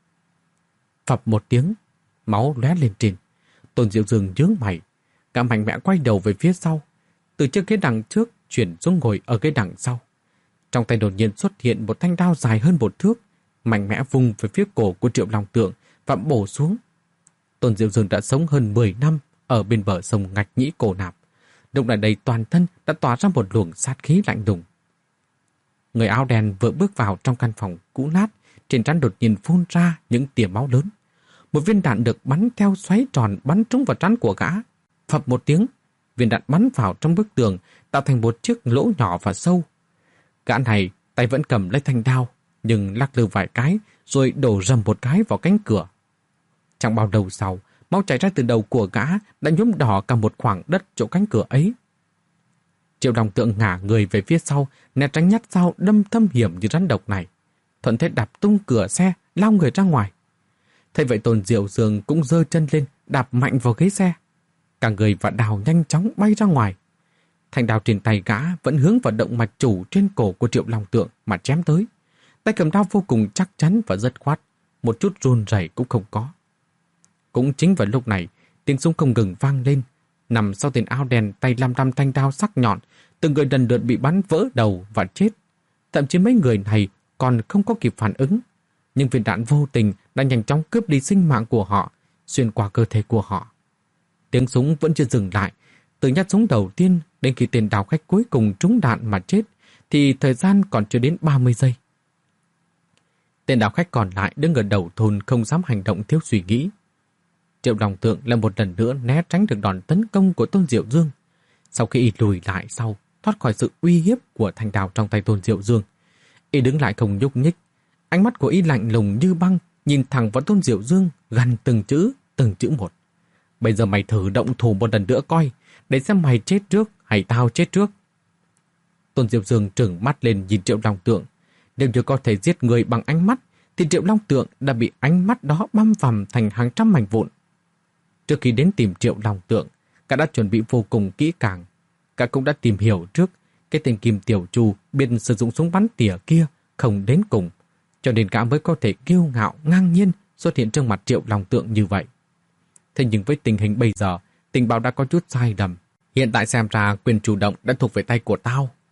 Phập một tiếng, máu lóe lên trên. Tôn Diệu Dương nhướng mày, gã mạnh mẽ quay đầu về phía sau, từ chiếc ghế đằng trước chuyển xuống ngồi ở ghế đằng sau. Trong tay đột nhiên xuất hiện một thanh đao dài hơn một thước, mạnh mẽ vung về phía cổ của Triệu Long Tượng và bổ xuống. Tôn Diệu Dương đã sống hơn mười năm ở bên bờ sông Ngạch Nhĩ Cổ Nạp. Lúc này đây toàn thân đã tỏa ra một luồng sát khí lạnh lùng. Người áo đen vừa bước vào trong căn phòng cũ nát, trên trán đột nhiên phun ra những tia máu lớn. Một viên đạn được bắn theo xoáy tròn bắn trúng vào trán của gã. Phập một tiếng, viên đạn bắn vào trong bức tường, tạo thành một chiếc lỗ nhỏ và sâu. Gã này tay vẫn cầm lấy thanh đao, nhưng lắc lư vài cái rồi đổ rầm một cái vào cánh cửa. Chẳng bao lâu sau, máu chảy ra từ đầu của gã đã nhuốm đỏ cả một khoảng đất chỗ cánh cửa ấy. Triệu Long Tượng ngả người về phía sau, né tránh nhát dao đâm thâm hiểm như rắn độc này, thuận thế đạp tung cửa xe, lao người ra ngoài. Thấy vậy Tôn Diệu Dương cũng giơ chân lên, đạp mạnh vào ghế xe. Cả người và đào nhanh chóng bay ra ngoài. Thanh đao trên tay gã vẫn hướng vào động mạch chủ trên cổ của Triệu Long Tượng mà chém tới. Tay cầm đao vô cùng chắc chắn và dứt khoát, một chút run rẩy cũng không có. Cũng chính vào lúc này, tiếng súng không ngừng vang lên. Nằm sau tên áo đen tay lăm lăm thanh đao sắc nhọn, từng người lần lượt bị bắn vỡ đầu và chết. Thậm chí mấy người này còn không có kịp phản ứng, nhưng viên đạn vô tình đã nhanh chóng cướp đi sinh mạng của họ, xuyên qua cơ thể của họ. Tiếng súng vẫn chưa dừng lại. Từ nhát súng đầu tiên đến khi tên đào khách cuối cùng trúng đạn mà chết, thì thời gian còn chưa đến ba mươi giây. Tên đào khách còn lại đứng ở đầu thôn không dám hành động thiếu suy nghĩ. Triệu Long Tượng lại một lần nữa né tránh được đòn tấn công của Tôn Diệu Dương. Sau khi y lùi lại sau, thoát khỏi sự uy hiếp của thanh đao trong tay Tôn Diệu Dương, y đứng lại không nhúc nhích. Ánh mắt của y lạnh lùng như băng, nhìn thẳng vào Tôn Diệu Dương, gằn từng chữ, từng chữ một. Bây giờ mày thử động thủ một lần nữa coi, để xem mày chết trước hay tao chết trước. Tôn Diệu Dương trừng mắt lên nhìn Triệu Long Tượng. Nếu như có thể giết người bằng ánh mắt, thì Triệu Long Tượng đã bị ánh mắt đó băm vằm thành hàng trăm mảnh vụn. Trước khi đến tìm Triệu Long Tượng, cả đã chuẩn bị vô cùng kỹ càng. Cả cũng đã tìm hiểu trước cái tên Kim Tiểu Chu biết sử dụng súng bắn tỉa kia không đến cùng, cho nên cả mới có thể kiêu ngạo ngang nhiên xuất hiện trước mặt Triệu Long Tượng như vậy. Thế nhưng với tình hình bây giờ, tình báo đã có chút sai lầm. Hiện tại xem ra quyền chủ động đã thuộc về tay của tao.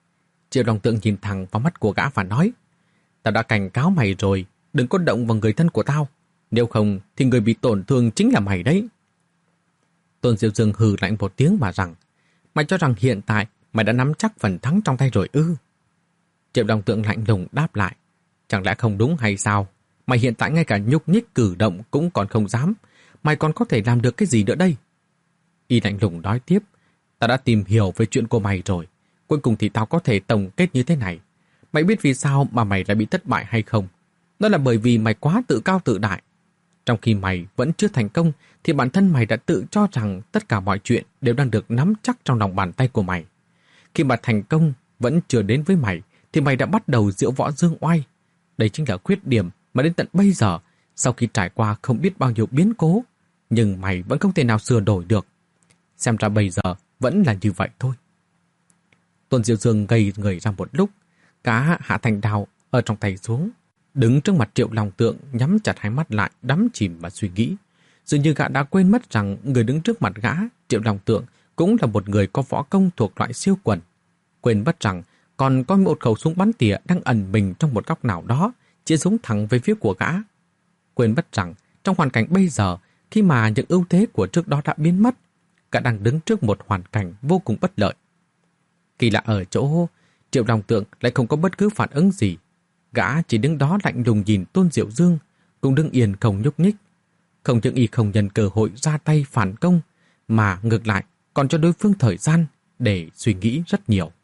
Triệu Long Tượng nhìn thẳng vào mắt của gã và nói, tao đã cảnh cáo mày rồi, đừng có động vào người thân của tao. Nếu không thì người bị tổn thương chính là mày đấy. Tôn Diệu Dương hừ lạnh một tiếng mà rằng, mày cho rằng hiện tại mày đã nắm chắc phần thắng trong tay rồi ư? Triệu Long Tượng lạnh lùng đáp lại, chẳng lẽ không đúng hay sao? Mày hiện tại ngay cả nhúc nhích cử động cũng còn không dám, mày còn có thể làm được cái gì nữa đây? Y lạnh lùng nói tiếp, tao đã tìm hiểu về chuyện của mày rồi, cuối cùng thì tao có thể tổng kết như thế này. Mày biết vì sao mà mày lại bị thất bại hay không? Đó là bởi vì mày quá tự cao tự đại. Trong khi mày vẫn chưa thành công thì bản thân mày đã tự cho rằng tất cả mọi chuyện đều đang được nắm chắc trong lòng bàn tay của mày. Khi mà thành công vẫn chưa đến với mày thì mày đã bắt đầu diễu võ dương oai. Đây chính là khuyết điểm mà đến tận bây giờ, sau khi trải qua không biết bao nhiêu biến cố, nhưng mày vẫn không thể nào sửa đổi được. Xem ra bây giờ vẫn là như vậy thôi. Tôn Diệu Dương ngây người ra một lúc, cá hạ thành đao ở trong tay xuống, đứng trước mặt Triệu Long Tượng, nhắm chặt hai mắt lại, đắm chìm và suy nghĩ. Dường như gã đã quên mất rằng người đứng trước mặt gã, Triệu Long Tượng, cũng là một người có võ công thuộc loại siêu quần. Quên mất rằng còn có một khẩu súng bắn tỉa đang ẩn mình trong một góc nào đó, chĩa súng thẳng về phía của gã. Quên mất rằng trong hoàn cảnh bây giờ, khi mà những ưu thế của trước đó đã biến mất, gã đang đứng trước một hoàn cảnh vô cùng bất lợi. Kỳ lạ ở chỗ, Triệu Long Tượng lại không có bất cứ phản ứng gì. Gã chỉ đứng đó lạnh lùng nhìn Tôn Diệu Dương, cũng đứng yên không nhúc nhích. Không những y không nhân cơ hội ra tay phản công, mà ngược lại còn cho đối phương thời gian để suy nghĩ rất nhiều.